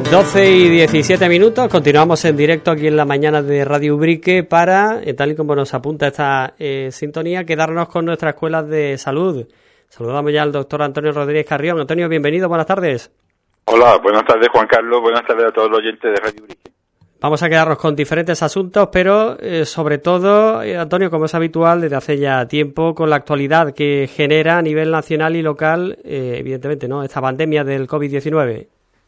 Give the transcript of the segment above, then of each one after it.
12:17, continuamos en directo aquí en la mañana de Radio Ubrique para, tal y como nos apunta esta sintonía, quedarnos con nuestras escuelas de salud. Saludamos ya al doctor Antonio Rodríguez Carrión. Antonio, bienvenido, buenas tardes. Hola, buenas tardes Juan Carlos, buenas tardes a todos los oyentes de Radio Ubrique. Vamos a quedarnos con diferentes asuntos, pero sobre todo, Antonio, como es habitual desde hace ya tiempo, con la actualidad que genera a nivel nacional y local, evidentemente, ¿no?, esta pandemia del COVID-19.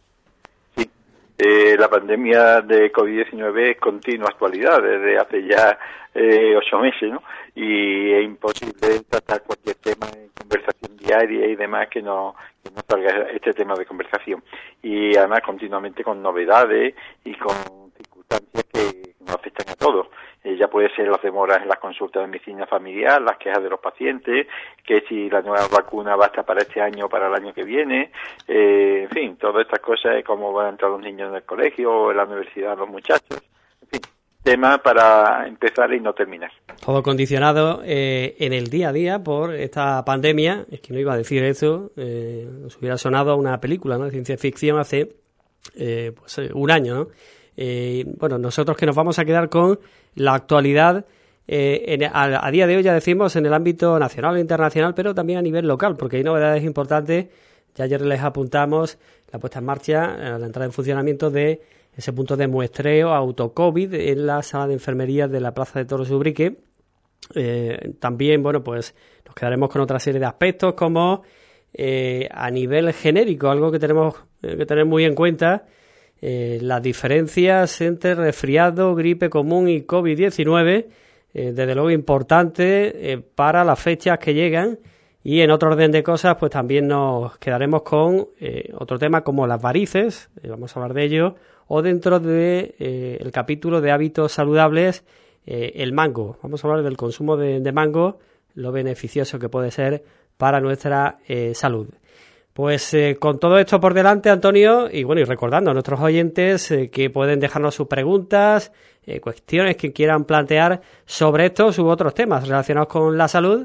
La pandemia de COVID-19 es continua actualidad desde hace ya 8 meses, ¿no? Y es imposible tratar cualquier tema en conversación diaria y demás que no salga este tema de conversación. Y además continuamente con novedades y con circunstancias que nos afectan a todos. Ya puede ser las demoras en las consultas de medicina familiar, las quejas de los pacientes, que si la nueva vacuna va a estar para este año o para el año que viene, en fin, todas estas cosas, cómo van a entrar los niños en el colegio o en la universidad los muchachos, en fin, tema para empezar y no terminar. Todo condicionado en el día a día por esta pandemia. Es que no iba a decir eso, nos hubiera sonado a una película, ¿no?, de ciencia ficción hace un año, ¿no? Bueno, nosotros que nos vamos a quedar con la actualidad a día de hoy, ya decimos, en el ámbito nacional e internacional, pero también a nivel local, porque hay novedades importantes. Ya ayer les apuntamos la puesta en marcha, la entrada en funcionamiento de ese punto de muestreo auto-COVID en la sala de enfermería de la Plaza de Toros de Ubrique. También, bueno, pues nos quedaremos con otra serie de aspectos como a nivel genérico, algo que tenemos que tener muy en cuenta, las diferencias entre resfriado, gripe común y COVID-19, desde luego importante para las fechas que llegan. Y en otro orden de cosas, pues también nos quedaremos con otro tema como las varices, vamos a hablar de ello, o dentro de el capítulo de hábitos saludables, el mango. Vamos a hablar del consumo de mango, lo beneficioso que puede ser para nuestra salud. Pues con todo esto por delante, Antonio, y bueno, y recordando a nuestros oyentes que pueden dejarnos sus preguntas, cuestiones que quieran plantear sobre estos u otros temas relacionados con la salud,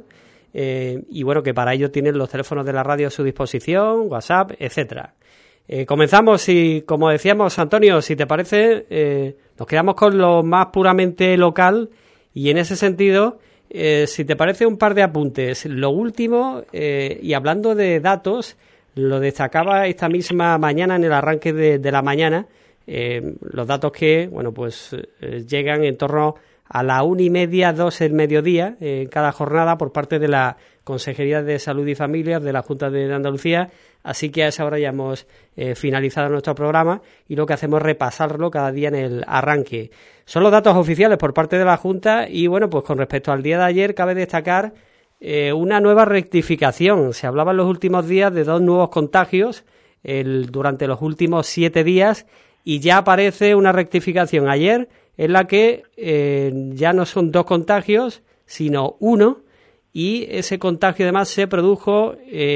y bueno, que para ello tienen los teléfonos de la radio a su disposición, WhatsApp, etcétera. Comenzamos y, como decíamos, Antonio, si te parece, nos quedamos con lo más puramente local y en ese sentido, si te parece, un par de apuntes. Lo último, y hablando de datos, lo destacaba esta misma mañana en el arranque de la mañana, los datos que, bueno, pues llegan en torno a la 1:30, 2 el mediodía, en cada jornada por parte de la Consejería de Salud y Familias de la Junta de Andalucía. Así que a esa hora ya hemos finalizado nuestro programa y lo que hacemos es repasarlo cada día en el arranque. Son los datos oficiales por parte de la Junta y, bueno, pues con respecto al día de ayer cabe destacar una nueva rectificación. Se hablaba en los últimos días de 2 nuevos contagios durante los últimos 7 días y ya aparece una rectificación ayer en la que ya no son 2 contagios, sino 1, y ese contagio además se produjo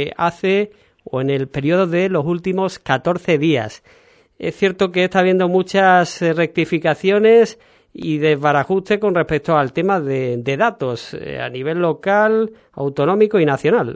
en el periodo de los últimos 14 días. Es cierto que está habiendo muchas rectificaciones y desbarajuste con respecto al tema de datos a nivel local, autonómico y nacional.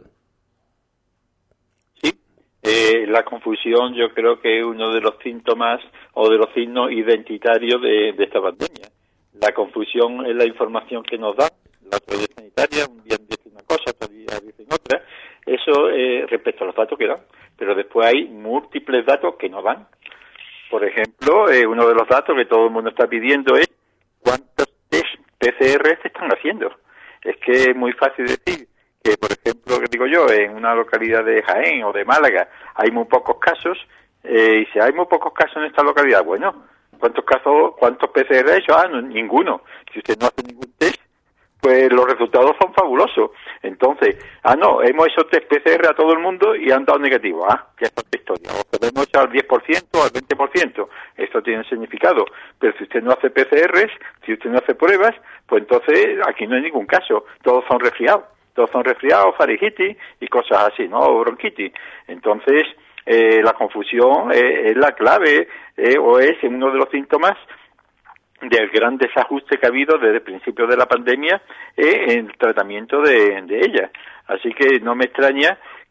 Sí, la confusión yo creo que es uno de los síntomas o de los signos identitarios de esta pandemia. La confusión es la información que nos da la autoridad sanitaria, un día dicen una cosa, otro día dicen otra, eso respecto a los datos que dan, pero después hay múltiples datos que no dan. Por ejemplo, uno de los datos que todo el mundo está pidiendo es cuántos test PCR se están haciendo. Es que es muy fácil decir que, por ejemplo, que digo yo, en una localidad de Jaén o de Málaga hay muy pocos casos, y si hay muy pocos casos en esta localidad, bueno, ¿cuántos PCR ha hecho? No, ninguno. Si usted no hace ningún test, pues los resultados son fabulosos. Entonces, hemos hecho test PCR a todo el mundo y han dado negativo. Ya está la historia. O podemos echar al 10% o al 20%. Eso tiene significado. Pero si usted no hace PCRs, si usted no hace pruebas, pues entonces aquí no hay ningún caso. Todos son resfriados, faringitis y cosas así, ¿no? O bronquitis. Entonces, la confusión es la clave, o es uno de los síntomas del gran desajuste que ha habido desde el principio de la pandemia en el tratamiento de ella. Así que no me extraña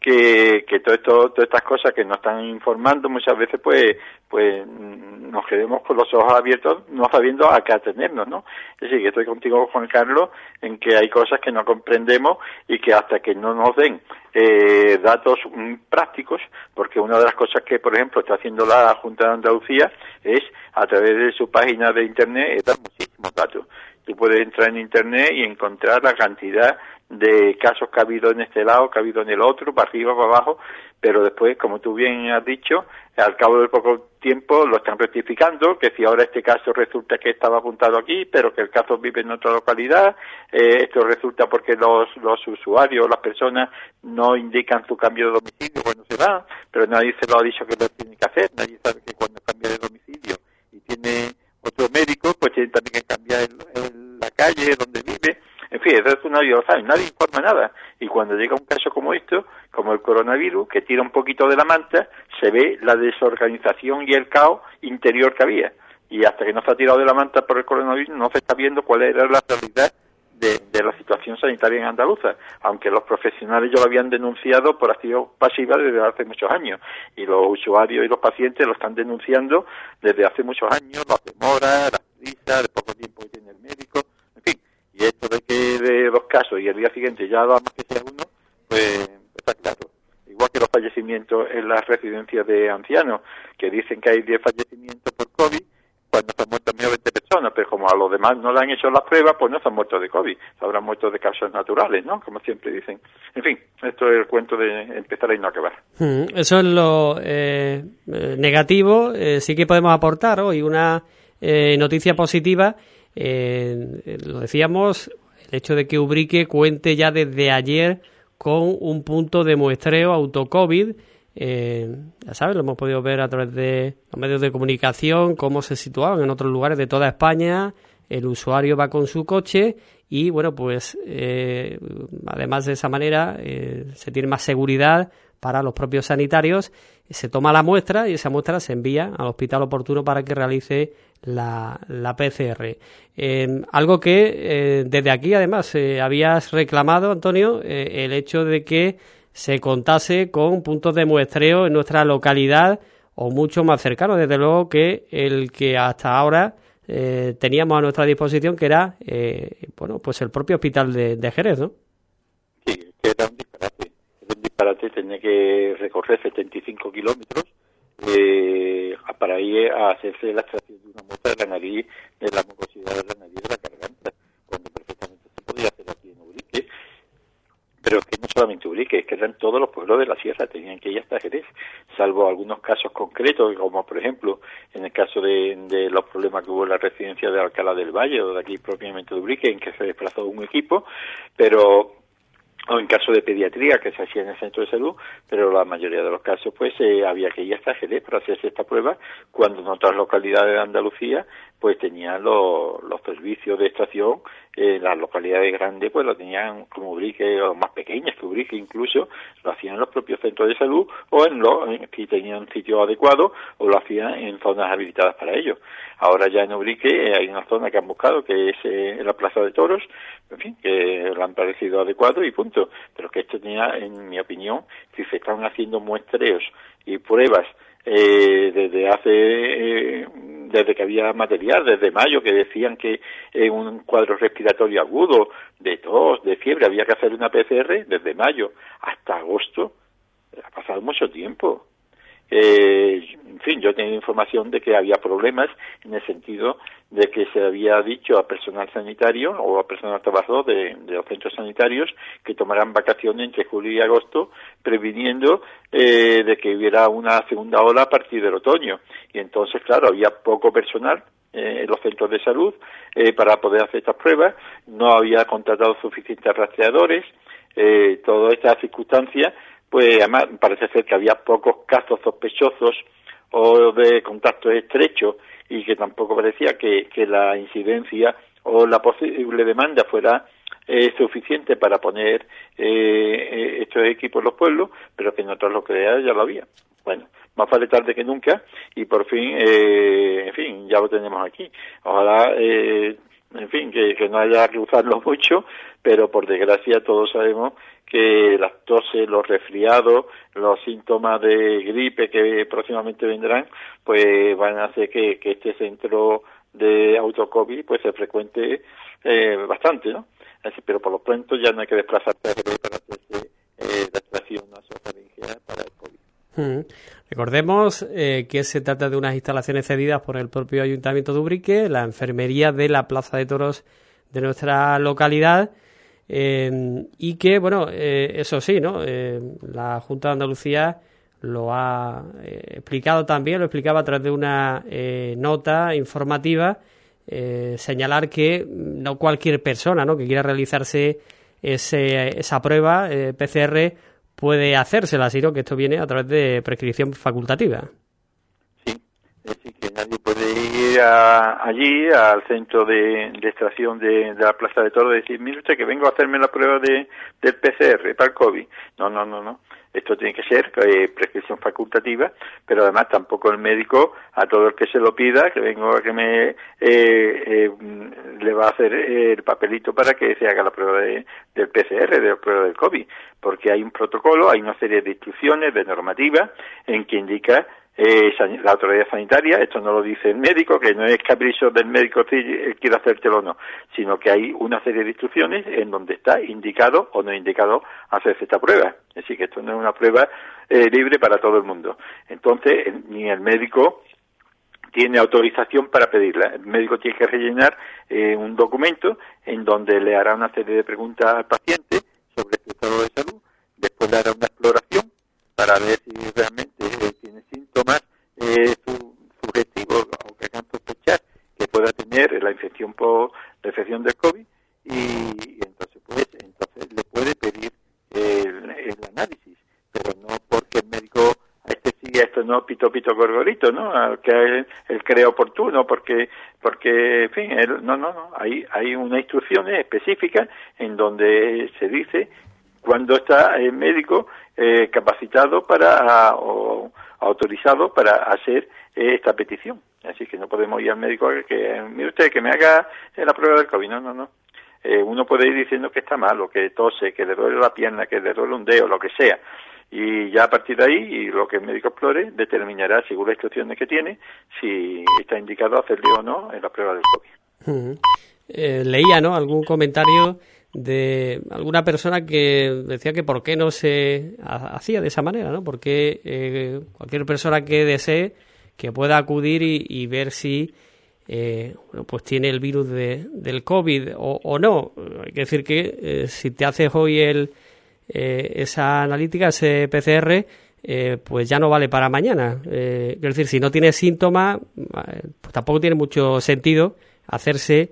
que todas estas cosas que nos están informando muchas veces pues nos quedemos con los ojos abiertos no sabiendo a qué atenernos, ¿no? Es decir, que estoy contigo, Juan Carlos, en que hay cosas que no comprendemos y que hasta que no nos den datos prácticos, porque una de las cosas que, por ejemplo, está haciendo la Junta de Andalucía es, a través de su página de Internet, dar muchísimos datos. Tú puedes entrar en Internet y encontrar la cantidad de casos que ha habido en este lado, que ha habido en el otro, para arriba, para abajo, pero después, como tú bien has dicho, al cabo de poco tiempo lo están rectificando, que si ahora este caso resulta que estaba apuntado aquí, pero que el caso vive en otra localidad, esto resulta porque los usuarios, las personas, no indican su cambio de domicilio cuando se van, pero nadie se lo ha dicho que lo tiene que hacer, nadie sabe que cuando cambia de domicilio y tiene otro médico, pues tiene también que cambiar la calle donde vive. En fin, eso es una violación, nadie informa nada. Y cuando llega un caso como esto, como el coronavirus, que tira un poquito de la manta, se ve la desorganización y el caos interior que había. Y hasta que no se ha tirado de la manta por el coronavirus, no se está viendo cuál era la realidad de la situación sanitaria en Andalucía, aunque los profesionales ya lo habían denunciado por acción pasiva desde hace muchos años, y los usuarios y los pacientes lo están denunciando desde hace muchos años, las demoras, las prisas, el poco tiempo que tiene el médico, en fin, y esto de que de dos casos y el día siguiente ya damos que sea uno, pues está claro. Igual que los fallecimientos en las residencias de ancianos, que dicen que hay 10 fallecimientos por COVID, cuando se han muerto 20 personas, pero como a los demás no le han hecho las pruebas, pues no se han muerto de COVID, se habrán muerto de causas naturales, ¿no? Como siempre dicen. En fin, esto es el cuento de empezar y no acabar. Eso es lo negativo. Sí que podemos aportar hoy una noticia positiva. Lo decíamos, el hecho de que Ubrique cuente ya desde ayer con un punto de muestreo autocovid. Ya sabes, lo hemos podido ver a través de los medios de comunicación, cómo se situaban en otros lugares de toda España. El usuario va con su coche y, bueno, pues además de esa manera se tiene más seguridad para los propios sanitarios. Se toma la muestra y esa muestra se envía al hospital oportuno para que realice la PCR. Algo que desde aquí, además, habías reclamado, Antonio, el hecho de que se contase con puntos de muestreo en nuestra localidad o mucho más cercano, desde luego, que el que hasta ahora teníamos a nuestra disposición, que era bueno, pues el propio hospital de Jerez, ¿no? Sí, que era un disparate, tenía que recorrer 75 kilómetros para ir a hacerse la extracción de una muestra de la nariz, de la mucosidad de la nariz, de la garganta, cuando perfectamente se podía hacer aquí en Ubrique. Pero es que no solamente Ubrique, es que eran todos los pueblos de la sierra, tenían que ir hasta Jerez, salvo algunos casos concretos, como por ejemplo en el caso de los problemas que hubo en la residencia de Alcalá del Valle, o de aquí propiamente de Ubrique, en que se desplazó un equipo, pero o en caso de pediatría que se hacía en el centro de salud, pero la mayoría de los casos pues había que ir hasta Jerez para hacerse esta prueba, cuando en otras localidades de Andalucía pues tenían los servicios de extracción, las localidades grandes pues lo tenían como Ubrique, o más pequeñas que Ubrique incluso, lo hacían en los propios centros de salud, o si tenían sitio adecuado, o lo hacían en zonas habilitadas para ello. Ahora ya en Ubrique hay una zona que han buscado, que es en la Plaza de Toros, en fin, que le han parecido adecuado y punto. Pero que esto tenía, en mi opinión, si se están haciendo muestreos y pruebas desde que había material, desde mayo, que decían que en un cuadro respiratorio agudo, de tos, de fiebre, había que hacer una PCR, desde mayo hasta agosto, ha pasado mucho tiempo. En fin, yo tenía información de que había problemas en el sentido de que se había dicho a personal sanitario o a personal trabajador de los centros sanitarios que tomaran vacaciones entre julio y agosto, previniendo de que hubiera una segunda ola a partir del otoño. Y entonces, claro, había poco personal en los centros de salud para poder hacer estas pruebas, no había contratado suficientes rastreadores, todas estas circunstancias. Pues además parece ser que había pocos casos sospechosos o de contactos estrechos y que tampoco parecía que la incidencia o la posible demanda fuera suficiente para poner estos equipos en los pueblos, pero que en otras localidades ya lo había. Bueno, más vale tarde que nunca y por fin, en fin, ya lo tenemos aquí. Ojalá en fin, que no haya que usarlo mucho, pero por desgracia todos sabemos que las toses, los resfriados, los síntomas de gripe que próximamente vendrán, pues van a hacer que este centro de autocovid pues se frecuente bastante, ¿no? Así, pero por lo pronto ya no hay que desplazarse a Jerez para hacerse la extracción nasofaringea para el COVID. Recordemos que se trata de unas instalaciones cedidas por el propio Ayuntamiento de Ubrique, la enfermería de la Plaza de Toros de nuestra localidad, y que, bueno, eso sí, ¿no? La Junta de Andalucía lo ha explicado también, lo explicaba a través de una nota informativa, señalar que no cualquier persona, ¿no?, que quiera realizarse esa prueba PCR puede hacérsela, sino que esto viene a través de prescripción facultativa. Sí, es decir, que nadie puede ir allí al centro de extracción de la Plaza de Toros y decir, mire usted que vengo a hacerme la prueba del PCR para el COVID. No. Esto tiene que ser prescripción facultativa, pero además tampoco el médico, a todo el que se lo pida, que vengo a que me le va a hacer el papelito para que se haga la prueba del PCR, de la prueba del COVID, porque hay un protocolo, hay una serie de instrucciones, de normativas, en que indica la autoridad sanitaria. Esto no lo dice el médico, que no es capricho del médico si él quiere hacértelo o no, sino que hay una serie de instrucciones en donde está indicado o no indicado hacerse esta prueba. Es decir, que esto no es una prueba libre para todo el mundo. Entonces, ni el médico tiene autorización para pedirla. El médico tiene que rellenar un documento en donde le hará una serie de preguntas al paciente sobre su estado de salud, después le hará una exploración para ver si realmente tiene síntomas subjetivos o que hagan sospechar que pueda tener la infección del COVID, y entonces le puede pedir el análisis, pero no porque el médico a este sí, a esto no, pito gorgorito, ¿no? Que él cree oportuno, porque en fin, no, hay unas instrucciones específicas en donde se dice cuando está el médico capacitado o autorizado para hacer esta petición. Así que no podemos ir al médico que mire usted, que me haga la prueba del COVID. No. Uno puede ir diciendo que está malo, que tose, que le duele la pierna, que le duele un dedo, lo que sea. Y ya a partir de ahí, y lo que el médico explore, determinará, según las instrucciones que tiene, si está indicado hacerle o no en la prueba del COVID. Leía, ¿no?, algún comentario de alguna persona que decía que por qué no se hacía de esa manera, ¿no? Porque cualquier persona que desee que pueda acudir y ver si pues tiene el virus del COVID o no. Hay que decir que si te haces hoy esa analítica, ese PCR, pues ya no vale para mañana. Es decir, si no tienes síntomas, pues tampoco tiene mucho sentido hacerse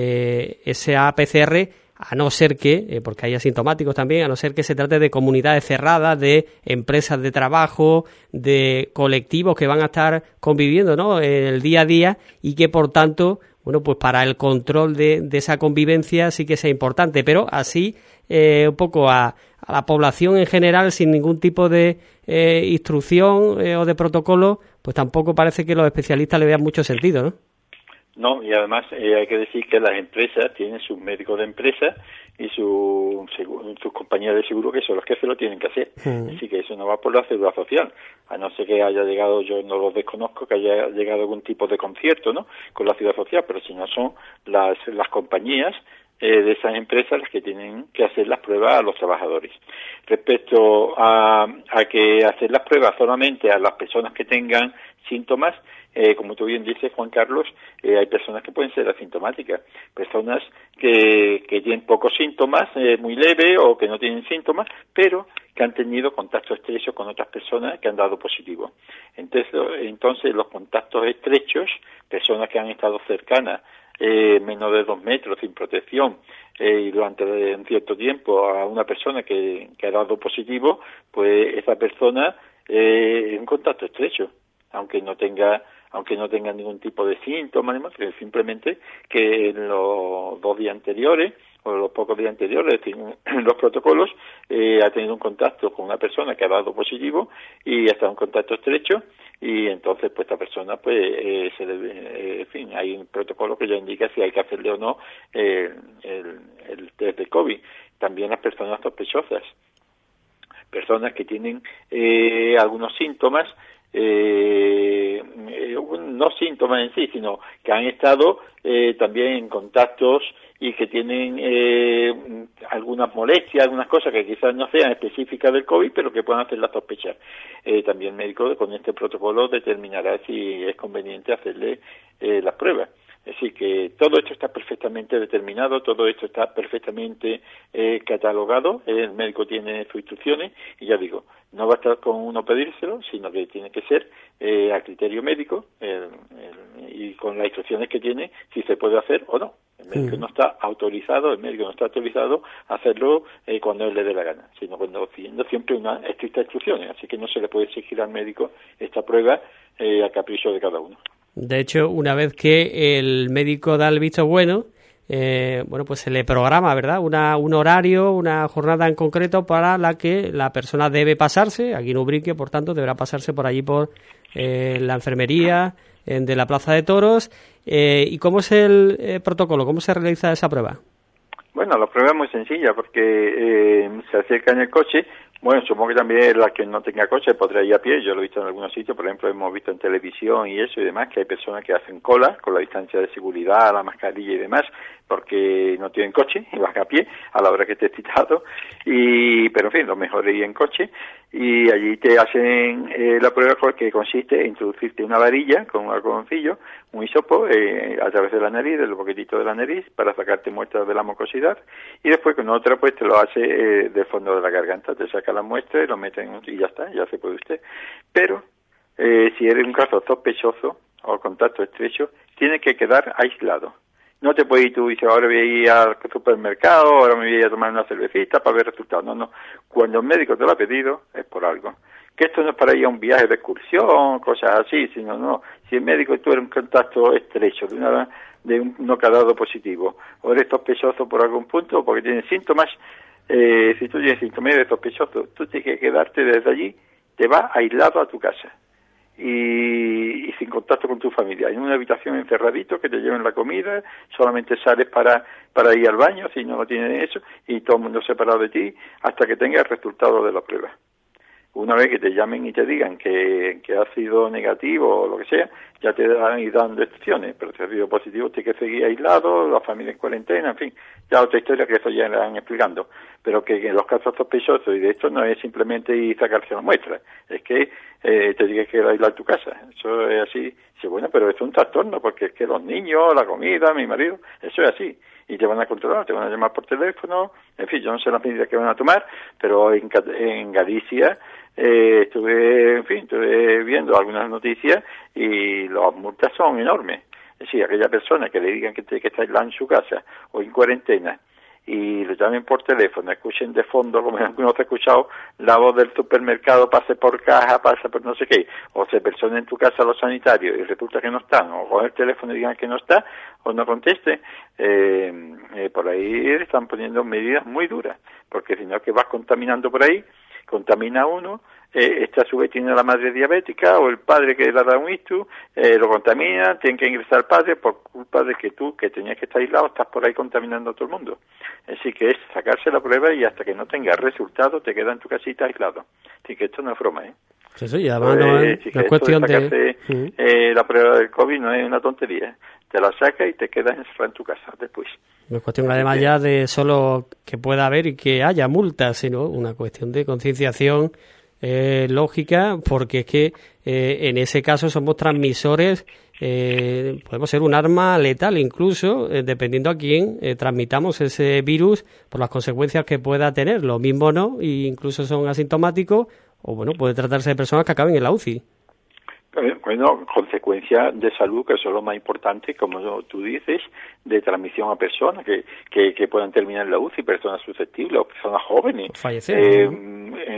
esa PCR, a no ser que, porque hay asintomáticos también, a no ser que se trate de comunidades cerradas, de empresas de trabajo, de colectivos que van a estar conviviendo, ¿no?, en el día a día, y que por tanto, bueno, pues para el control de esa convivencia sí que sea importante, pero así un poco a la población en general, sin ningún tipo de instrucción o de protocolo, pues tampoco parece que los especialistas le vean mucho sentido, ¿no? No, y además hay que decir que las empresas tienen sus médicos de empresa y sus compañías de seguro, que son los que se lo tienen que hacer. Así que eso no va por la seguridad social, a no ser que haya llegado, yo no lo desconozco, que haya llegado algún tipo de concierto, ¿no?, con la seguridad social, pero si no, son las compañías de esas empresas las que tienen que hacer las pruebas a los trabajadores. Respecto a que hacer las pruebas solamente a las personas que tengan síntomas, como tú bien dices, Juan Carlos, hay personas que pueden ser asintomáticas, personas que tienen pocos síntomas, muy leve, o que no tienen síntomas, pero que han tenido contacto estrecho con otras personas que han dado positivo. Entonces los contactos estrechos, personas que han estado cercanas, menos de 2 metros, sin protección, y durante un cierto tiempo a una persona que ha dado positivo, pues esa persona es un contacto estrecho, aunque no tenga ningún tipo de síntomas, simplemente que en los 2 días anteriores o los pocos días anteriores, en los protocolos, ha tenido un contacto con una persona que ha dado positivo y ha estado en contacto estrecho, y entonces pues esta persona pues se debe, en fin, hay un protocolo que ya indica si hay que hacerle o no el test de COVID. También las personas sospechosas, personas que tienen algunos síntomas, no síntomas en sí, sino que han estado también en contactos y que tienen algunas molestias, algunas cosas que quizás no sean específicas del COVID, pero que puedan hacerla sospechar. También el médico con este protocolo determinará si es conveniente hacerle las pruebas. Es decir, que todo esto está perfectamente determinado, todo esto está perfectamente catalogado, el médico tiene sus instrucciones y ya digo, no va a estar con uno pedírselo, sino que tiene que ser a criterio médico y con las instrucciones que tiene si se puede hacer o no. El médico no está autorizado, a hacerlo cuando él le dé la gana, sino cuando siguiendo siempre unas estrictas instrucciones, así que no se le puede exigir al médico esta prueba a capricho de cada uno. De hecho, una vez que el médico da el visto bueno, pues se le programa, ¿verdad? Un horario, una jornada en concreto para la que la persona debe pasarse. Aquí en Ubrique, por tanto, deberá pasarse por allí por la enfermería de la Plaza de Toros. ¿Y cómo es el protocolo? ¿Cómo se realiza esa prueba? Bueno, la prueba es muy sencilla porque se acerca en el coche. Bueno, supongo que también la que no tenga coche podrá ir a pie. Yo lo he visto en algunos sitios, por ejemplo, hemos visto en televisión y eso y demás, que hay personas que hacen cola con la distancia de seguridad, la mascarilla y demás, porque no tienen coche y van a pie a la hora que esté citado. Pero en fin, lo mejor es ir en coche y allí te hacen la prueba que consiste en introducirte una varilla con un algodoncillo, un hisopo a través de la nariz, del boquetito de la nariz, para sacarte muestras de la mucosidad, y después con otra pues te lo hace del fondo de la garganta, te saca la muestra y lo mete y ya está, ya se puede usted. Pero si eres un caso sospechoso o contacto estrecho, tiene que quedar aislado. No te puedes ir tú y dices, ahora voy a ir al supermercado, ahora me voy a tomar una cervecita para ver resultados. No. Cuando el médico te lo ha pedido, es por algo. Que esto no es para ir a un viaje de excursión, cosas así, sino no. Si el médico tú eres un contacto estrecho de uno que ha dado positivo, o eres sospechoso por algún punto, o porque tienes síntomas, si tú tienes síntomas de sospechoso, tú tienes que quedarte desde allí, te vas aislado a tu casa. Y sin contacto con tu familia, en una habitación encerradito, que te lleven la comida, solamente sales para ir al baño si no tienes eso, y todo el mundo separado de ti hasta que tengas el resultado de la prueba. Una vez que te llamen y te digan que ha sido negativo o lo que sea, ya te van a ir dando instrucciones, pero si ha sido positivo tienes que seguir aislado, la familia en cuarentena, en fin, ya otra historia que eso ya le van explicando, pero que en los casos sospechosos, y de esto no es simplemente ir a sacarse la muestra, es que te tienes que aislar tu casa, eso es así. Sí, bueno, pero es un trastorno, porque es que los niños, la comida, mi marido, eso es así, y te van a controlar, te van a llamar por teléfono, en fin, yo no sé las medidas que van a tomar, pero en Galicia estuve viendo algunas noticias y las multas son enormes. Es decir, aquella persona que le digan que tiene que estar aislada en su casa o en cuarentena y le llamen por teléfono, escuchen de fondo, como algunos he escuchado, la voz del supermercado, pase por caja, pase por no sé qué, o se persona en tu casa los sanitarios y resulta que no están, o con el teléfono digan que no está, o no conteste, por ahí están poniendo medidas muy duras, porque si no que vas contaminando por ahí, contamina uno, a su vez tiene la madre diabética o el padre que le ha dado un ictus, lo contamina, tiene que ingresar al padre por culpa de que tú, que tenías que estar aislado, estás por ahí contaminando a todo el mundo. Así que es sacarse la prueba y hasta que no tengas resultado te quedas en tu casita aislado. Así que esto no es broma, ¿eh? Eso ya, no es cuestión de sacarse la prueba del COVID no es una tontería. Te la sacas y te quedas encerrado en tu casa después. No es cuestión además ya de solo que pueda haber y que haya multas, sino una cuestión de concienciación lógica, porque es que en ese caso somos transmisores, podemos ser un arma letal incluso, dependiendo a quién transmitamos ese virus por las consecuencias que pueda tener. Lo mismo no, e incluso son asintomáticos, o bueno, puede tratarse de personas que acaben en la UCI. Bueno, consecuencias de salud, que eso es lo más importante, como tú dices, de transmisión a personas que puedan terminar en la UCI, personas susceptibles o personas jóvenes. Fallecer.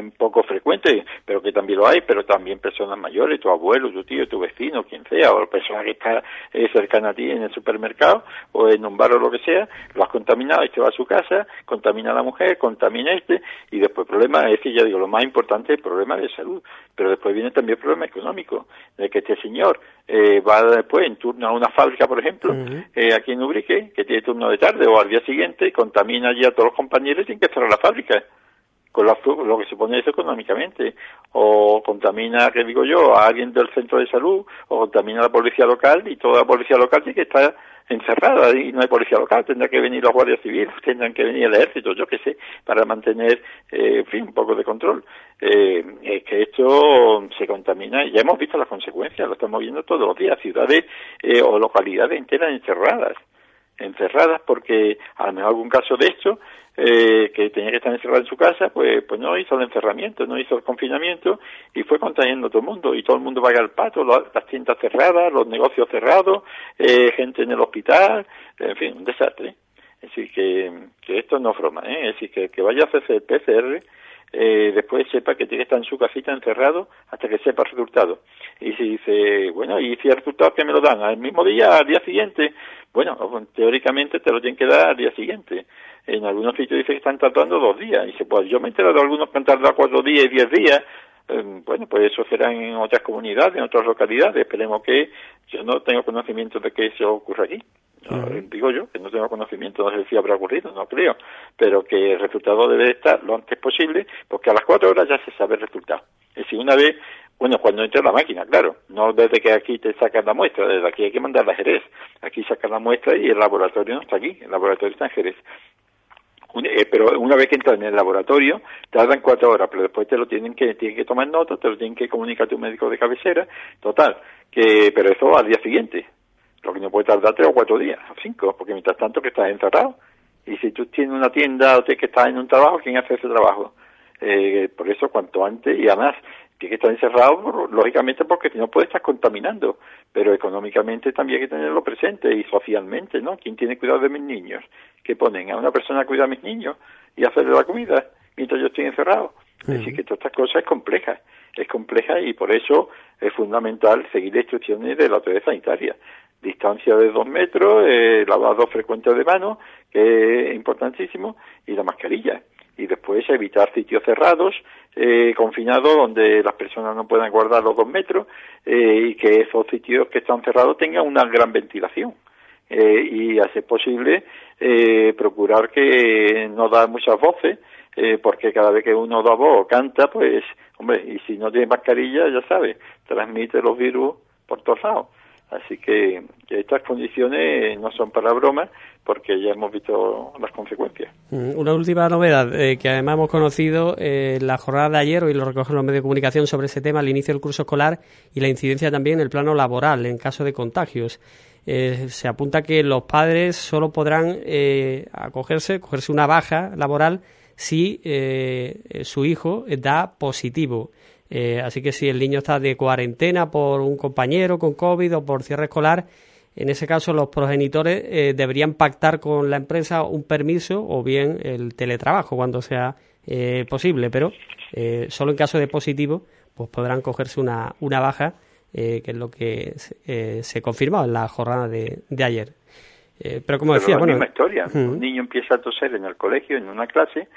poco frecuentes, pero que también lo hay, pero también personas mayores, tu abuelo, tu tío, tu vecino, quien sea, o la persona que está cercana a ti en el supermercado o en un bar o lo que sea, lo has contaminado, este va a su casa, contamina a la mujer, contamina y después el problema es que, ya digo, lo más importante es el problema de salud, pero después viene también el problema económico, de que este señor va después en turno a una fábrica, por ejemplo, aquí en Ubrique, que tiene turno de tarde o al día siguiente, contamina allí a todos los compañeros y tiene que cerrar la fábrica, con lo que supone eso económicamente, o contamina, que digo yo, a alguien del centro de salud, o contamina a la policía local, y toda la policía local tiene que estar encerrada, y no hay policía local, tendrán que venir los guardias civiles, tendrán que venir el ejército, yo qué sé, para mantener, en fin, un poco de control. Es que esto se contamina, y ya hemos visto las consecuencias, lo estamos viendo todos los días, ciudades o localidades enteras encerradas porque a lo mejor algún caso de esto que tenía que estar encerrado en su casa, pues no hizo el encerramiento, no hizo el confinamiento y fue contagiando a todo el mundo y todo el mundo va al pato, las tiendas cerradas, los negocios cerrados, gente en el hospital, en fin, un desastre. Es decir, que esto no es broma, es decir, que vaya a hacerse el PCR, después sepa que tiene que estar en su casita encerrado hasta que sepa el resultado. Y si dice, bueno, y si el resultado que me lo dan al mismo día, al día siguiente, bueno, teóricamente te lo tienen que dar al día siguiente. En algunos sitios dice que están tardando 2 días. Y dice, pues yo me he enterado de algunos que han tardado 4 días y 10 días. Bueno, pues eso será en otras comunidades, en otras localidades. Esperemos que yo no tengo conocimiento de que eso ocurra aquí. No, digo yo, que no tengo conocimiento, no sé si habrá ocurrido, no creo, pero que el resultado debe estar lo antes posible, porque a las 4 horas ya se sabe el resultado. Es decir, una vez, bueno, cuando entra la máquina, claro, no desde que aquí te sacan la muestra, desde aquí hay que mandarla a Jerez, aquí sacan la muestra y el laboratorio no está aquí, el laboratorio está en Jerez. Pero una vez que entras en el laboratorio, tardan 4 horas, pero después tienen que tomar nota, te lo tienen que comunicar a tu médico de cabecera, total, pero eso al día siguiente. Lo que no puede tardar 3 o 4 días, o 5, porque mientras tanto que estás encerrado. Y si tú tienes una tienda o que estás en un trabajo, ¿quién hace ese trabajo? Por eso, cuanto antes, y además, tiene que estar encerrado, lógicamente, porque no puede estar contaminando. Pero económicamente también hay que tenerlo presente, y socialmente, ¿no? ¿Quién tiene cuidado de mis niños? ¿Qué ponen? ¿A una persona a cuidar a mis niños y hacerle la comida mientras yo estoy encerrado? Es decir, que todas estas cosas es compleja y por eso es fundamental seguir las instrucciones de la autoridad sanitaria. Distancia de 2 metros, lavado frecuente de manos, que es importantísimo, y la mascarilla. Y después evitar sitios cerrados, confinados, donde las personas no puedan guardar los 2 metros, y que esos sitios que están cerrados tengan una gran ventilación. Y a ser posible, procurar que no da muchas voces, porque cada vez que uno da voz o canta, pues, hombre, y si no tiene mascarilla, ya sabes, transmite los virus por todos lados. Así que estas condiciones no son para broma, porque ya hemos visto las consecuencias. Una última novedad que además hemos conocido la jornada de ayer, hoy lo recogen los medios de comunicación sobre ese tema, el inicio del curso escolar y la incidencia también en el plano laboral en caso de contagios. Se apunta que los padres solo podrán cogerse una baja laboral si su hijo da positivo. Así que si el niño está de cuarentena por un compañero con COVID o por cierre escolar, en ese caso los progenitores deberían pactar con la empresa un permiso o bien el teletrabajo cuando sea posible, pero solo en caso de positivo pues podrán cogerse una baja, que es lo que se confirmó en la jornada de ayer. Pero como decía, la misma historia. Un niño empieza a toser en el colegio, en una clase,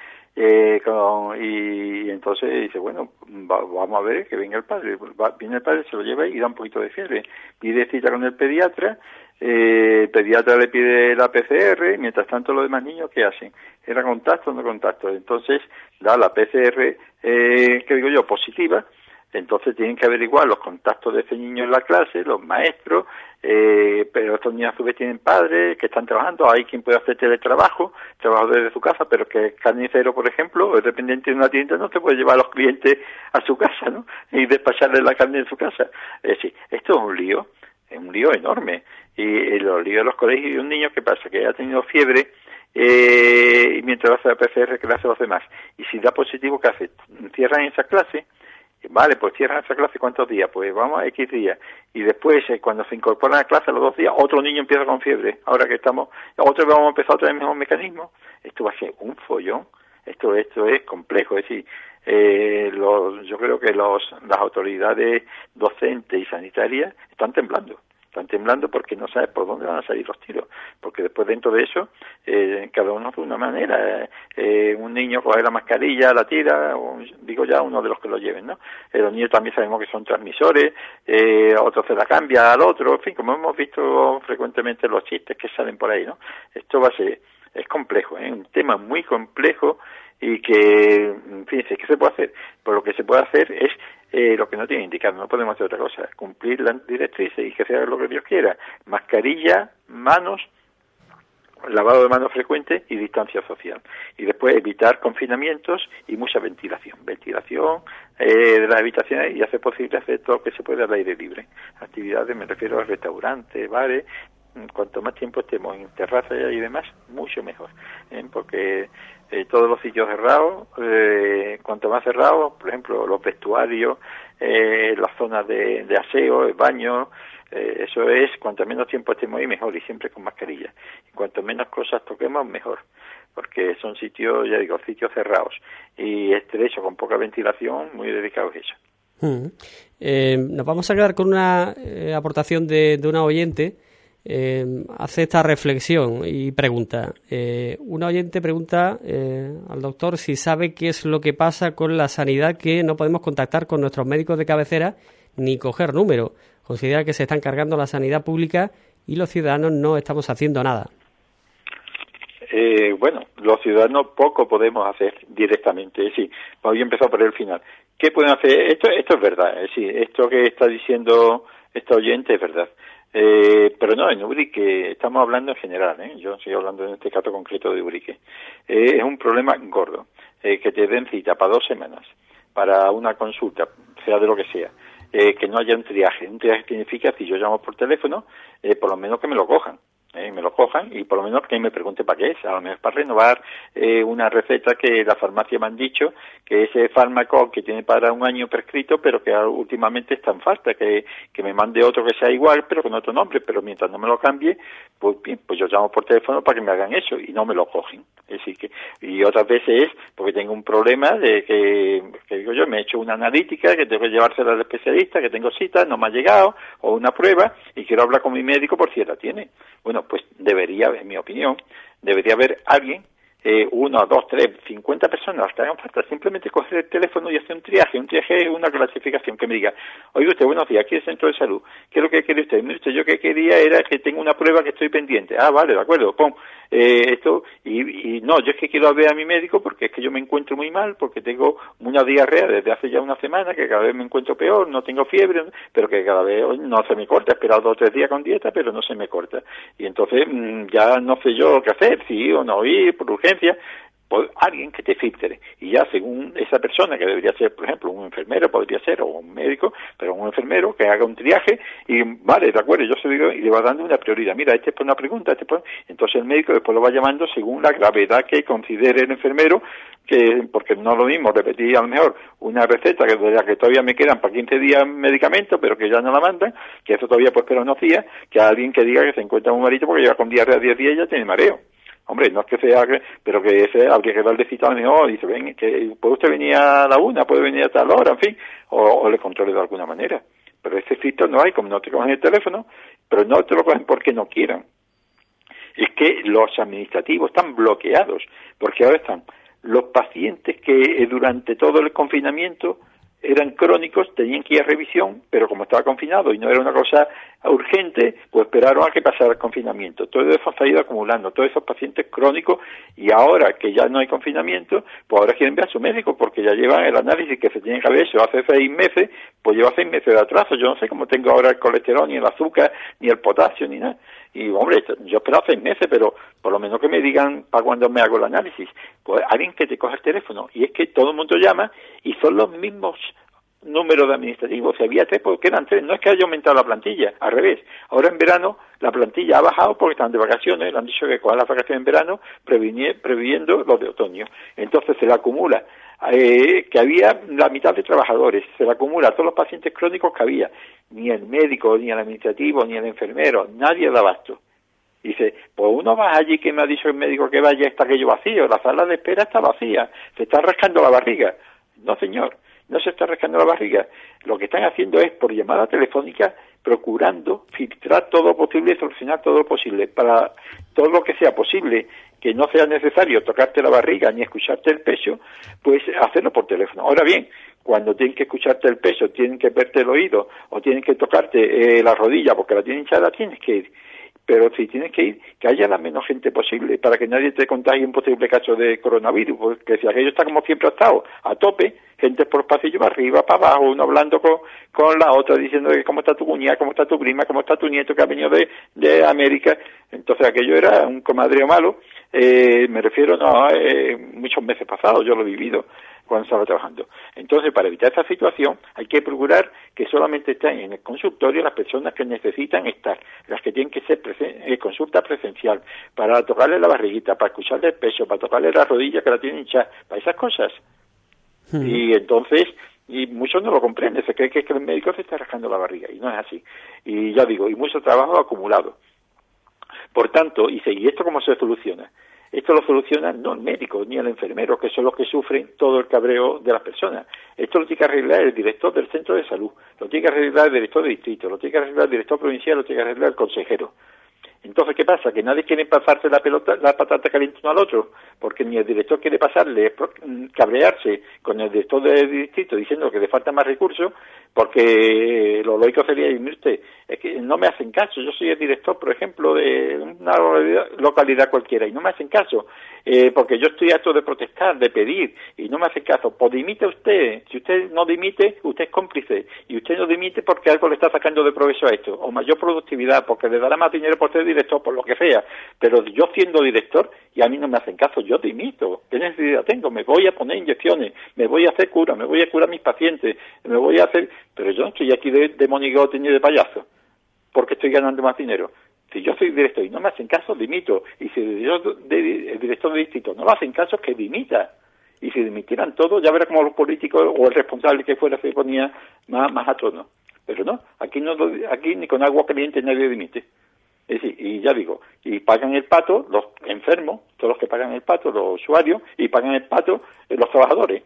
y entonces dice, bueno, vamos a ver que venga el padre. Viene el padre, se lo lleva y da un poquito de fiebre. Pide cita con el pediatra le pide la PCR, y mientras tanto los demás niños, ¿qué hacen? ¿Era contacto o no contacto? Entonces da la PCR, positiva. Entonces tienen que averiguar los contactos de ese niño en la clase, los maestros, pero estos niños a su vez tienen padres que están trabajando, hay quien puede hacer teletrabajo, trabajo desde su casa, pero que es carnicero, por ejemplo, o es dependiente de una tienda, no se puede llevar a los clientes a su casa, ¿no? Y despacharles la carne en su casa. Es decir, esto es un lío enorme. Y los líos de los colegios, y un niño, ¿qué pasa? Que ha tenido fiebre, y mientras hace la PCR, que le hace a los demás. Y si da positivo, ¿qué hace? Cierran esa clase. Vale, pues cierran esa clase, ¿cuántos días? Pues vamos a X días. Y después, cuando se incorporan a la clase, a los 2 días, otro niño empieza con fiebre. Ahora que vamos a empezar otra vez el mismo mecanismo. Esto va a ser un follón. Es Esto es complejo, es decir, yo creo que las autoridades docentes y sanitarias están temblando porque no saben por dónde van a salir los tiros, porque después dentro de eso cada uno de una manera, un niño coge la mascarilla, la tira, o, digo ya uno de los que lo lleven, ¿no? Los niños también sabemos que son transmisores, otro se la cambia al otro, en fin, como hemos visto frecuentemente los chistes que salen por ahí, ¿no? Esto es complejo, un tema muy complejo y que, fíjense, ¿qué se puede hacer? Pues lo que se puede hacer es lo que no tiene indicado, no podemos hacer otra cosa, cumplir las directrices y que sea lo que Dios quiera, mascarilla, manos, lavado de manos frecuente y distancia social. Y después evitar confinamientos y mucha ventilación de las habitaciones y hacer posible hacer todo lo que se pueda al aire libre. Actividades, me refiero a restaurantes, bares, cuanto más tiempo estemos en terrazas y demás, mucho mejor, porque todos los sitios cerrados, cuanto más cerrados, por ejemplo, los vestuarios, las zonas de aseo, el baño, eso es, cuanto menos tiempo estemos ahí, mejor, y siempre con mascarilla. Y cuanto menos cosas toquemos, mejor, porque son sitios, ya digo, sitios cerrados, y estrecho, con poca ventilación, muy dedicados a eso. Nos vamos a quedar con una aportación de una oyente. Hace esta reflexión y pregunta. Una oyente pregunta al doctor si sabe qué es lo que pasa con la sanidad, que no podemos contactar con nuestros médicos de cabecera ni coger número. Considera que se están cargando la sanidad pública y los ciudadanos no estamos haciendo nada. Bueno, los ciudadanos poco podemos hacer directamente. Sí, voy a empezar por el final. ¿Qué pueden hacer? Esto es verdad. Sí, esto que está diciendo esta oyente es verdad. Pero no, en Ubrique estamos hablando en general, yo estoy hablando en este caso concreto de Ubrique. Es un problema gordo, que te den cita para 2 semanas, para una consulta, sea de lo que sea, que no haya un triaje. Un triaje significa, si yo llamo por teléfono, por lo menos que me lo cojan. Y por lo menos que me pregunte para qué es, a lo mejor para renovar una receta que la farmacia me han dicho que ese fármaco que tiene para un año prescrito, pero que últimamente está en falta, que me mande otro que sea igual pero con otro nombre, pero mientras no me lo cambie, pues bien, pues yo llamo por teléfono para que me hagan eso y no me lo cogen. Es decir que, y otras veces es porque tengo un problema de que digo yo, me he hecho una analítica que tengo que llevársela al especialista, que tengo cita, no me ha llegado, o una prueba, y quiero hablar con mi médico por si la tiene. Bueno, pues debería, en mi opinión, debería haber alguien, 1, 2, 3, 50 personas, las que hagan falta, simplemente coger el teléfono y hacer un triaje. Un triaje es una clasificación que me diga, oye usted, buenos días, aquí es el centro de salud, ¿qué es lo que quiere usted? Mire usted, yo que quería era que tengo una prueba que estoy pendiente. Ah, vale, de acuerdo, pum, esto, y no, yo es que quiero ver a mi médico porque es que yo me encuentro muy mal, porque tengo una diarrea desde hace ya una semana, que cada vez me encuentro peor, no tengo fiebre, pero que cada vez no se me corta, he esperado 2 o 3 días con dieta, pero no se me corta. Y entonces ya no sé yo qué hacer, si o no ir por urgencia, pues alguien que te filtre, y ya según esa persona, que debería ser, por ejemplo, un enfermero, podría ser, o un médico, pero un enfermero que haga un triaje, y vale, de acuerdo, yo se digo, y le va dando una prioridad, mira, este es por una pregunta, este por... Entonces el médico después lo va llamando según la gravedad que considere el enfermero, porque no es lo mismo repetir a lo mejor una receta que de la que todavía me quedan para 15 días medicamentos, pero que ya no la mandan, que eso todavía puede esperar unos días, que a alguien que diga que se encuentra muy malito porque lleva con diarrea 10 días y ya tiene mareo. Hombre, no es que sea, pero que ese habría que darle cita a lo mejor, dice, ven, que puede usted venir a la 1, puede venir a tal hora, en fin, o le controle de alguna manera. Pero ese filtro no hay, como no te cogen el teléfono, pero no te lo cogen porque no quieran. Es que los administrativos están bloqueados, porque ahora están los pacientes que durante todo el confinamiento eran crónicos, tenían que ir a revisión, pero como estaba confinado y no era una cosa urgente, pues esperaron a que pasara el confinamiento. Todo eso se ha ido acumulando, todos esos pacientes crónicos, y ahora que ya no hay confinamiento, pues ahora quieren ver a su médico, porque ya llevan el análisis que se tiene que haber hecho hace 6 meses, pues lleva 6 meses de atraso. Yo no sé cómo tengo ahora el colesterol, ni el azúcar, ni el potasio, ni nada. Y, hombre, yo esperaba 6 meses, pero por lo menos que me digan para cuándo me hago el análisis. Pues alguien que te coja el teléfono. Y es que todo el mundo llama y son los mismos números de administrativos. Si había 3, pues quedan 3. No es que haya aumentado la plantilla, al revés. Ahora en verano la plantilla ha bajado porque están de vacaciones. Le han dicho que cojan las vacaciones en verano previendo los de otoño. Entonces se le acumula que había la mitad de trabajadores, se le acumula a todos los pacientes crónicos que había. Ni el médico, ni el administrativo, ni el enfermero, nadie da abasto. Dice, pues uno va allí que me ha dicho el médico que vaya, está aquello vacío, la sala de espera está vacía, se está rascando la barriga. No, señor, no se está rascando la barriga. Lo que están haciendo es, por llamada telefónica, procurando filtrar todo lo posible y solucionar todo lo posible. Para todo lo que sea posible, que no sea necesario tocarte la barriga ni escucharte el pecho, pues hacerlo por teléfono. Ahora bien, cuando tienen que escucharte el pecho, tienen que verte el oído o tienen que tocarte la rodilla porque la tienen hinchada, tienes que ir. Pero si tienes que ir, que haya la menos gente posible para que nadie te contagie un posible caso de coronavirus, porque si aquello está como siempre ha estado, a tope, gente por los pasillos, para arriba, para abajo, uno hablando con la otra, diciendo que cómo está tu cuñada, cómo está tu prima, cómo está tu nieto que ha venido de América. Entonces aquello era un comadreo malo, me refiero muchos meses pasados, yo lo he vivido cuando estaba trabajando. Entonces, para evitar esa situación, hay que procurar que solamente estén en el consultorio las personas que necesitan estar, las que tienen que ser consulta presencial, para tocarle la barriguita, para escucharle el pecho, para tocarle la rodilla que la tienen hinchada, para esas cosas. Y entonces, y muchos no lo comprenden, se cree que es que el médico se está rascando la barriga, y no es así. Y ya digo, y mucho trabajo acumulado. Por tanto, ¿y esto cómo se soluciona? Esto lo soluciona no el médico ni el enfermero, que son los que sufren todo el cabreo de las personas. Esto lo tiene que arreglar el director del centro de salud, lo tiene que arreglar el director de distrito, lo tiene que arreglar el director provincial, lo tiene que arreglar el consejero. Entonces, ¿qué pasa? Que nadie quiere pasarse la patata caliente uno al otro, porque ni el director quiere cabrearse con el director del distrito diciendo que le falta más recursos, porque lo lógico sería, mire usted, es que no me hacen caso, yo soy el director, por ejemplo, de una localidad cualquiera, y no me hacen caso, porque yo estoy harto de protestar, de pedir, y no me hacen caso. Pues dimite usted, si usted no dimite, usted es cómplice, y usted no dimite porque algo le está sacando de provecho a esto, o mayor productividad, porque le dará más dinero por ser director, por lo que sea, pero yo siendo director, y a mí no me hacen caso, yo dimito. ¿Qué necesidad tengo? Me voy a poner inyecciones, me voy a hacer cura, me voy a curar a mis pacientes, me voy a hacer... Pero yo no estoy aquí de monigote ni de payaso, porque estoy ganando más dinero. Si yo soy director y no me hacen caso, dimito. Y si el director de distrito no me hacen caso, que dimita. Y si dimitieran todos, ya verá como los políticos o el responsable que fuera se ponía más a tono. Pero no, aquí ni con agua caliente nadie dimite. Es decir, y ya digo, y pagan el pato los enfermos, todos los que pagan el pato, los usuarios, y pagan el pato los trabajadores,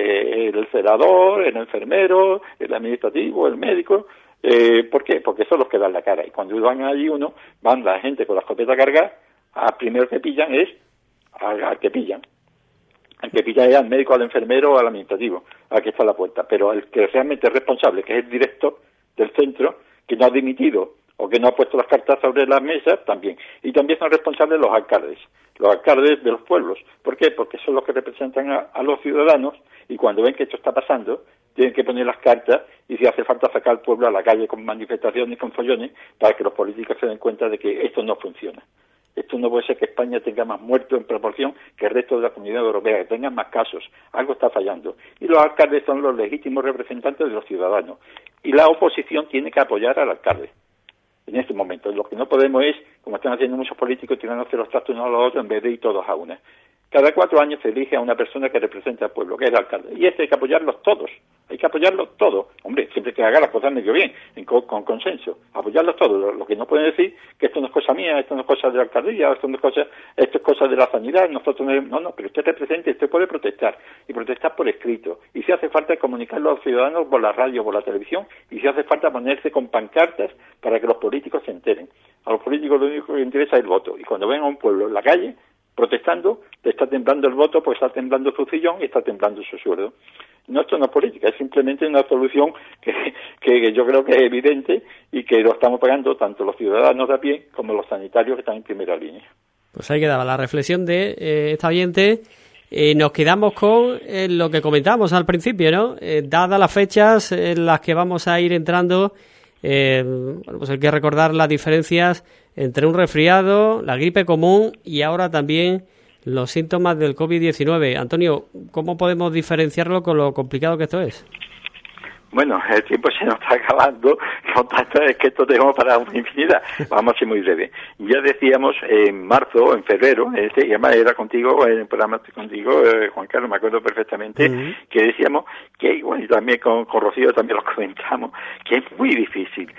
el celador, el enfermero, el administrativo, el médico. ¿Por qué? Porque son los que dan la cara, y cuando van allí van la gente con la escopeta cargada, al primero que pillan es al que pillan. El que pilla es al médico, al enfermero, al administrativo, al que está a la puerta. Pero el que realmente es responsable, que es el director del centro, que no ha dimitido o que no ha puesto las cartas sobre las mesas, también. Y también son responsables los alcaldes de los pueblos. ¿Por qué? Porque son los que representan a los ciudadanos, y cuando ven que esto está pasando, tienen que poner las cartas, y si hace falta sacar al pueblo a la calle con manifestaciones, con follones, para que los políticos se den cuenta de que esto no funciona. Esto no puede ser que España tenga más muertos en proporción que el resto de la Comunidad Europea, que tengan más casos. Algo está fallando. Y los alcaldes son los legítimos representantes de los ciudadanos. Y la oposición tiene que apoyar al alcalde en este momento. Lo que no podemos es, como están haciendo muchos políticos, tirándose los trastos unos a los otros en vez de ir todos a una. Cada 4 años se elige a una persona que represente al pueblo, que es el alcalde. Y hay que apoyarlos todos. Hay que apoyarlos todos. Hombre, siempre que haga las cosas medio bien, con consenso. Apoyarlos todos. Lo que no pueden decir que esto no es cosa mía, esto no es cosa de la alcaldía, esto es cosa de la sanidad, nosotros no, pero usted represente, usted puede protestar. Y protestar por escrito. Y si hace falta comunicarlo a los ciudadanos por la radio, por la televisión, y si hace falta ponerse con pancartas para que los políticos se enteren. A los políticos lo único que les interesa es el voto. Y cuando ven a un pueblo en la calle protestando, le está temblando el voto, pues está temblando su sillón y está temblando su sueldo. No, esto no es política, es simplemente una solución que yo creo que es evidente y que lo estamos pagando tanto los ciudadanos de a pie como los sanitarios que están en primera línea. Pues ahí quedaba la reflexión de esta oyente. Nos quedamos con lo que comentábamos al principio, ¿no? Dadas las fechas en las que vamos a ir entrando, pues hay que recordar las diferencias entre un resfriado, la gripe común y ahora también los síntomas del COVID-19. Antonio, ¿cómo podemos diferenciarlo con lo complicado que esto es? Bueno, el tiempo se nos está acabando, es que esto tenemos para una infinidad. Vamos a ser muy breve. Ya decíamos en marzo, en febrero, y además era contigo, en el programa contigo, Juan Carlos, me acuerdo perfectamente, que decíamos que, bueno, y también con Rocío también lo comentamos, que es muy difícil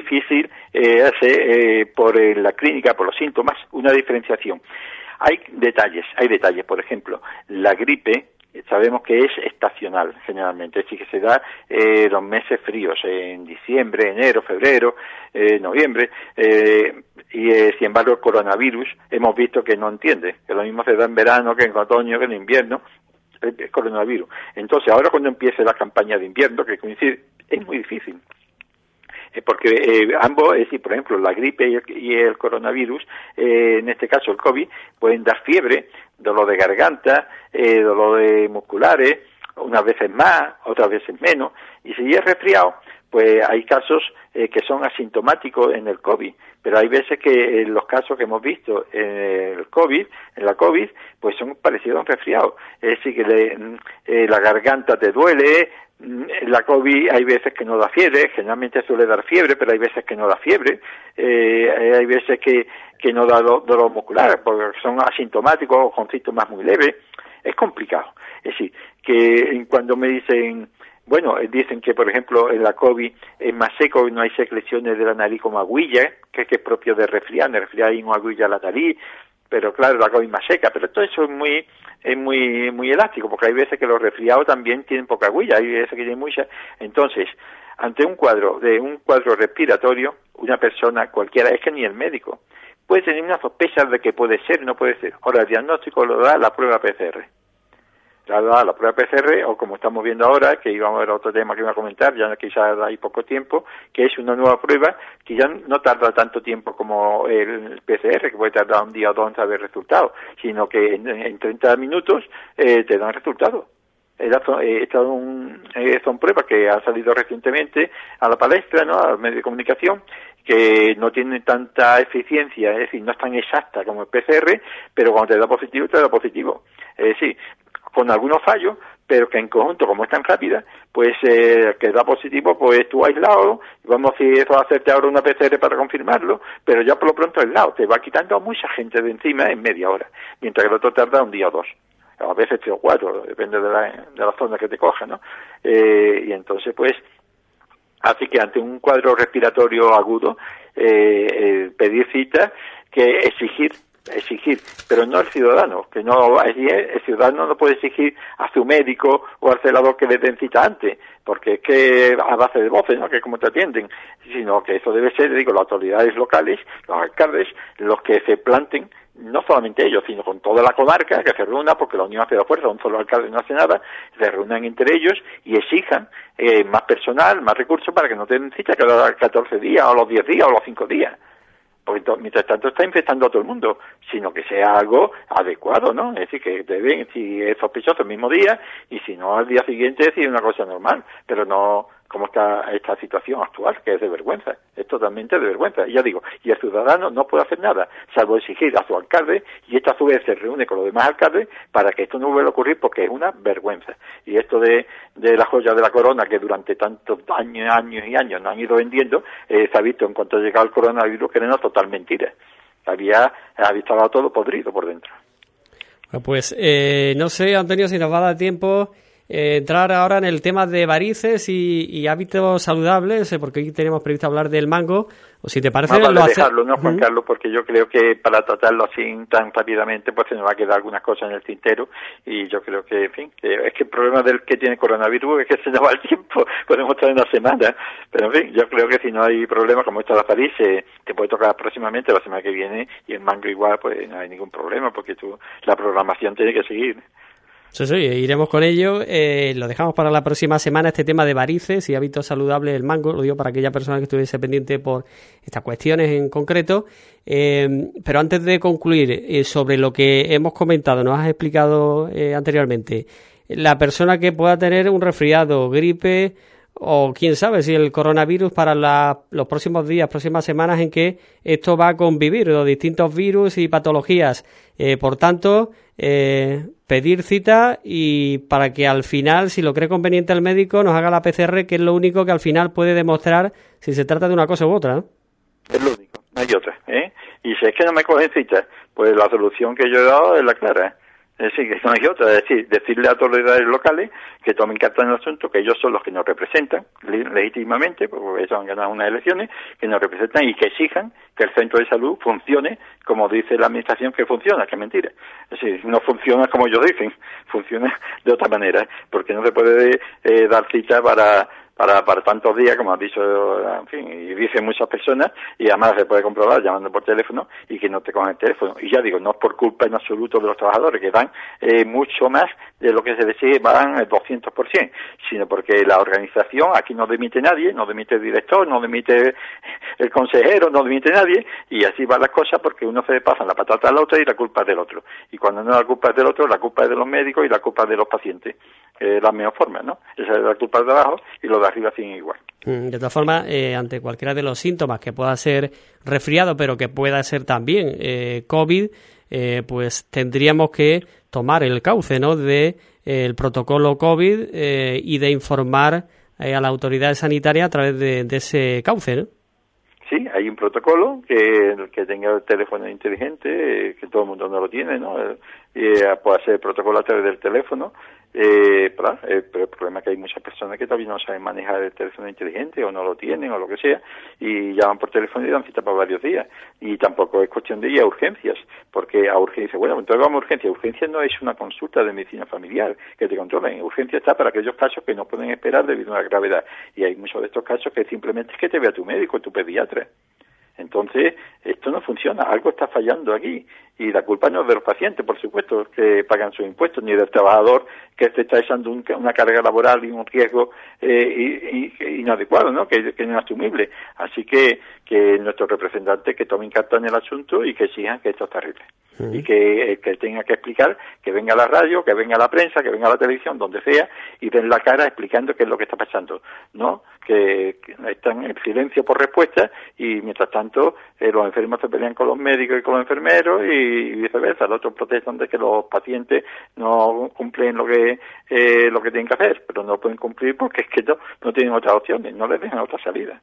hacer por la clínica, por los síntomas, una diferenciación. Hay detalles, por ejemplo, la gripe, sabemos que es estacional generalmente, es decir, que se da los meses fríos, en diciembre, enero, febrero, noviembre, y sin embargo el coronavirus hemos visto que no entiende, que lo mismo se da en verano, que en otoño, que en invierno, el coronavirus. Entonces ahora cuando empiece la campaña de invierno, que coincide, es muy difícil. Porque ambos, es decir, por ejemplo, la gripe y el coronavirus, en este caso el COVID, pueden dar fiebre, dolor de garganta, dolor de musculares, unas veces más, otras veces menos, y si es resfriado, pues hay casos que son asintomáticos en el COVID, pero hay veces que los casos que hemos visto en la COVID, pues son parecidos a un resfriado, es decir, que la garganta te duele. La COVID hay veces que no da fiebre, generalmente suele dar fiebre, pero hay veces que no da fiebre, hay veces que no da dolor muscular, porque son asintomáticos o con síntomas muy leves. Es complicado. Es decir, que cuando me dicen, bueno, dicen que, por ejemplo, en la COVID es más seco y no hay secreciones de la nariz como aguilla, que es propio de resfriar, hay una aguilla en la nariz, pero claro, la COVID más seca, pero todo eso es muy elástico, porque hay veces que los resfriados también tienen poca agüilla, hay veces que tienen mucha. Entonces, ante un cuadro respiratorio, una persona cualquiera, es que ni el médico, puede tener una sospecha de que puede ser, no puede ser. Ahora, el diagnóstico lo da la prueba PCR. La prueba PCR, o como estamos viendo ahora, que íbamos a ver otro tema que iba a comentar, ya quizás hay poco tiempo, que es una nueva prueba que ya no tarda tanto tiempo como el PCR, que puede tardar un día o dos en saber resultados, sino que en 30 minutos te dan resultados. Son pruebas que han salido recientemente a la palestra, ¿no?, a los medios de comunicación, que no tienen tanta eficiencia, es decir, no es tan exacta como el PCR, pero cuando te da positivo. Es decir, con algunos fallos, pero que en conjunto, como es tan rápida, pues que da positivo, pues tú aislado, vamos a hacerte ahora una PCR para confirmarlo, pero ya por lo pronto aislado, te va quitando a mucha gente de encima en media hora, mientras que el otro tarda un día o dos, a veces 3 o 4, depende de la zona que te coja, ¿no? Y entonces, pues, así que ante un cuadro respiratorio agudo, pedir cita, que exigir, pero no al ciudadano, el ciudadano no puede exigir a su médico o al celador que le den cita antes, porque es que a base de voces, ¿no?, que es como te atienden, sino que eso debe ser, las autoridades locales, los alcaldes, los que se planten, no solamente ellos, sino con toda la comarca, que se reúna, porque la unión hace la fuerza, un solo alcalde no hace nada, se reúnan entre ellos y exijan más personal, más recursos para que no tengan cita cada 14 días, o los 10 días, o los 5 días. Porque mientras tanto está infectando a todo el mundo, sino que sea algo adecuado, ¿no? Es decir, que deben, si es sospechoso el mismo día, y si no al día siguiente, decir una cosa normal, pero no como está esta situación actual, que es de vergüenza, es totalmente de vergüenza. Y ya digo, y el ciudadano no puede hacer nada, salvo exigir a su alcalde, y esta a su vez se reúne con los demás alcaldes para que esto no vuelva a ocurrir, porque es una vergüenza. Y esto de la joya de la corona, que durante tantos años nos han ido vendiendo, se ha visto en cuanto ha llegado el coronavirus que era una total mentira. Estaba todo podrido por dentro. Pues no sé, Antonio, si nos va a dar tiempo entrar ahora en el tema de varices y hábitos saludables, porque hoy tenemos previsto hablar del mango, o si te parece... Vale, dejarlo, ¿no, Juan Carlos? Porque yo creo que para tratarlo así tan rápidamente, pues se nos va a quedar algunas cosas en el tintero, y yo creo que, en fin, es que el problema del que tiene coronavirus es que se nos va el tiempo, podemos estar en una semana, pero en fin, yo creo que si no hay problema, como está la París, te puede tocar próximamente, la semana que viene, y el mango igual, pues no hay ningún problema, porque la programación tiene que seguir. Sí, iremos con ello. Lo dejamos para la próxima semana, este tema de varices y hábitos saludables del mango. Lo digo para aquella persona que estuviese pendiente por estas cuestiones en concreto. Pero antes de concluir, sobre lo que hemos comentado, nos has explicado anteriormente, la persona que pueda tener un resfriado, gripe o quién sabe si el coronavirus para los próximos días, próximas semanas en que esto va a convivir, los distintos virus y patologías. Por tanto, pedir cita y para que al final, si lo cree conveniente el médico, nos haga la PCR, que es lo único que al final puede demostrar si se trata de una cosa u otra, ¿no? Es lo único, no hay otra, ¿eh? Y si es que no me cogen cita, pues la solución que yo he dado es la clara. Es decir, que no hay otra, es decir, decirle a autoridades locales que tomen carta en el asunto, que ellos son los que nos representan legítimamente, porque ellos han ganado unas elecciones, que nos representan y que exijan que el centro de salud funcione como dice la administración que funciona, que es mentira. Es decir, no funciona como ellos dicen, funciona de otra manera, porque no se puede dar cita para tantos días, como has dicho, en fin, y dicen muchas personas, y además se puede comprobar llamando por teléfono y que no te cogen el teléfono. Y ya digo, no es por culpa en absoluto de los trabajadores, que dan mucho más de lo que se decide, van el 200%, sino porque la organización, aquí no dimite nadie, no dimite el director, no dimite el consejero, no dimite nadie, y así van las cosas porque uno se le pasa la patata al otro y la culpa es del otro. Y cuando no la culpa es del otro, la culpa es de los médicos y la culpa es de los pacientes. La mejor forma, ¿no? Esa es la culpa de abajo y los de arriba siguen igual. De todas formas, ante cualquiera de los síntomas que pueda ser resfriado, pero que pueda ser también COVID, pues tendríamos que tomar el cauce, ¿no?, de el protocolo COVID y de informar a la autoridad sanitaria a través de ese cauce, ¿no? Sí, hay un protocolo que tenga el teléfono inteligente, que todo el mundo no lo tiene, ¿no? Puede hacer el protocolo a través del teléfono, pero el problema es que hay muchas personas que todavía no saben manejar el teléfono inteligente o no lo tienen o lo que sea, y llaman por teléfono y dan cita para varios días. Y tampoco es cuestión de ir a urgencias, porque a urgencias, bueno, entonces vamos a urgencias. Urgencias no es una consulta de medicina familiar que te controlen. Urgencia está para aquellos casos que no pueden esperar debido a la gravedad. Y hay muchos de estos casos que simplemente es que te vea tu médico, tu pediatra. Entonces, esto no funciona, algo está fallando aquí. Y la culpa no es de los pacientes, por supuesto, que pagan sus impuestos, ni del trabajador que se está echando una carga laboral y un riesgo inadecuado, ¿no?, que es inasumible. Así que nuestros representantes que tomen carta en el asunto y que exijan que esto es terrible. Y que tenga que explicar, que venga a la radio, que venga a la prensa, que venga a la televisión, donde sea, y den la cara explicando qué es lo que está pasando, ¿no? Que están en silencio por respuesta y mientras tanto los enfermos se pelean con los médicos y con los enfermeros y viceversa. Los otros protestan de que los pacientes no cumplen lo que tienen que hacer, pero no pueden cumplir porque es que no tienen otras opciones, no les dejan otra salida.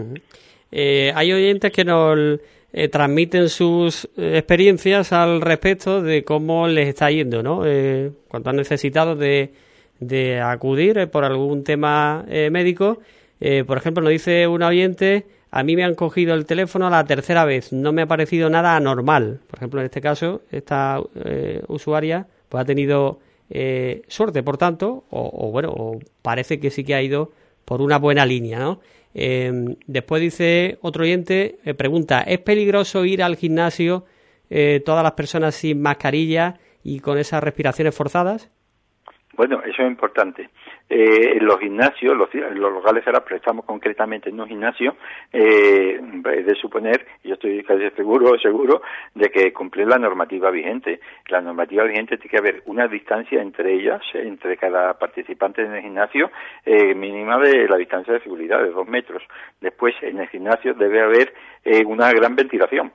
Hay oyentes que nos transmiten sus experiencias al respecto de cómo les está yendo, ¿no? Cuando han necesitado de acudir por algún tema médico. Por ejemplo, nos dice un oyente: a mí me han cogido el teléfono la tercera vez, no me ha parecido nada anormal. Por ejemplo, en este caso, esta usuaria pues ha tenido suerte, por tanto, o parece que sí que ha ido por una buena línea, ¿no? Después dice otro oyente, pregunta: ¿es peligroso ir al gimnasio todas las personas sin mascarilla y con esas respiraciones forzadas? Bueno, eso es importante. En los gimnasios, los locales ahora prestamos concretamente en un gimnasio, es de suponer, y yo estoy casi seguro de que cumplir la normativa vigente. La normativa vigente tiene que haber una distancia entre ellas, entre cada participante en el gimnasio, mínima de la distancia de seguridad, de 2 metros. Después, en el gimnasio debe haber una gran ventilación,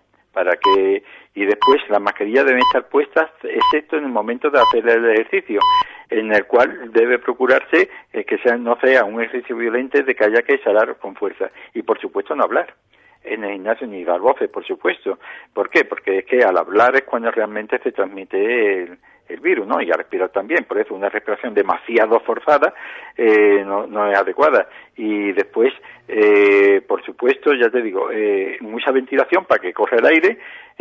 y después las mascarillas deben estar puestas excepto en el momento de hacer el ejercicio, en el cual debe procurarse que no sea un ejercicio violento de que haya que exhalar con fuerza, y por supuesto no hablar en el gimnasio ni dar voces, por supuesto. ¿Por qué? Porque es que al hablar es cuando realmente se transmite el virus, ¿no? Y a respirar también. Por eso una respiración demasiado forzada no es adecuada. Y después, por supuesto, ya te digo, mucha ventilación para que corra el aire,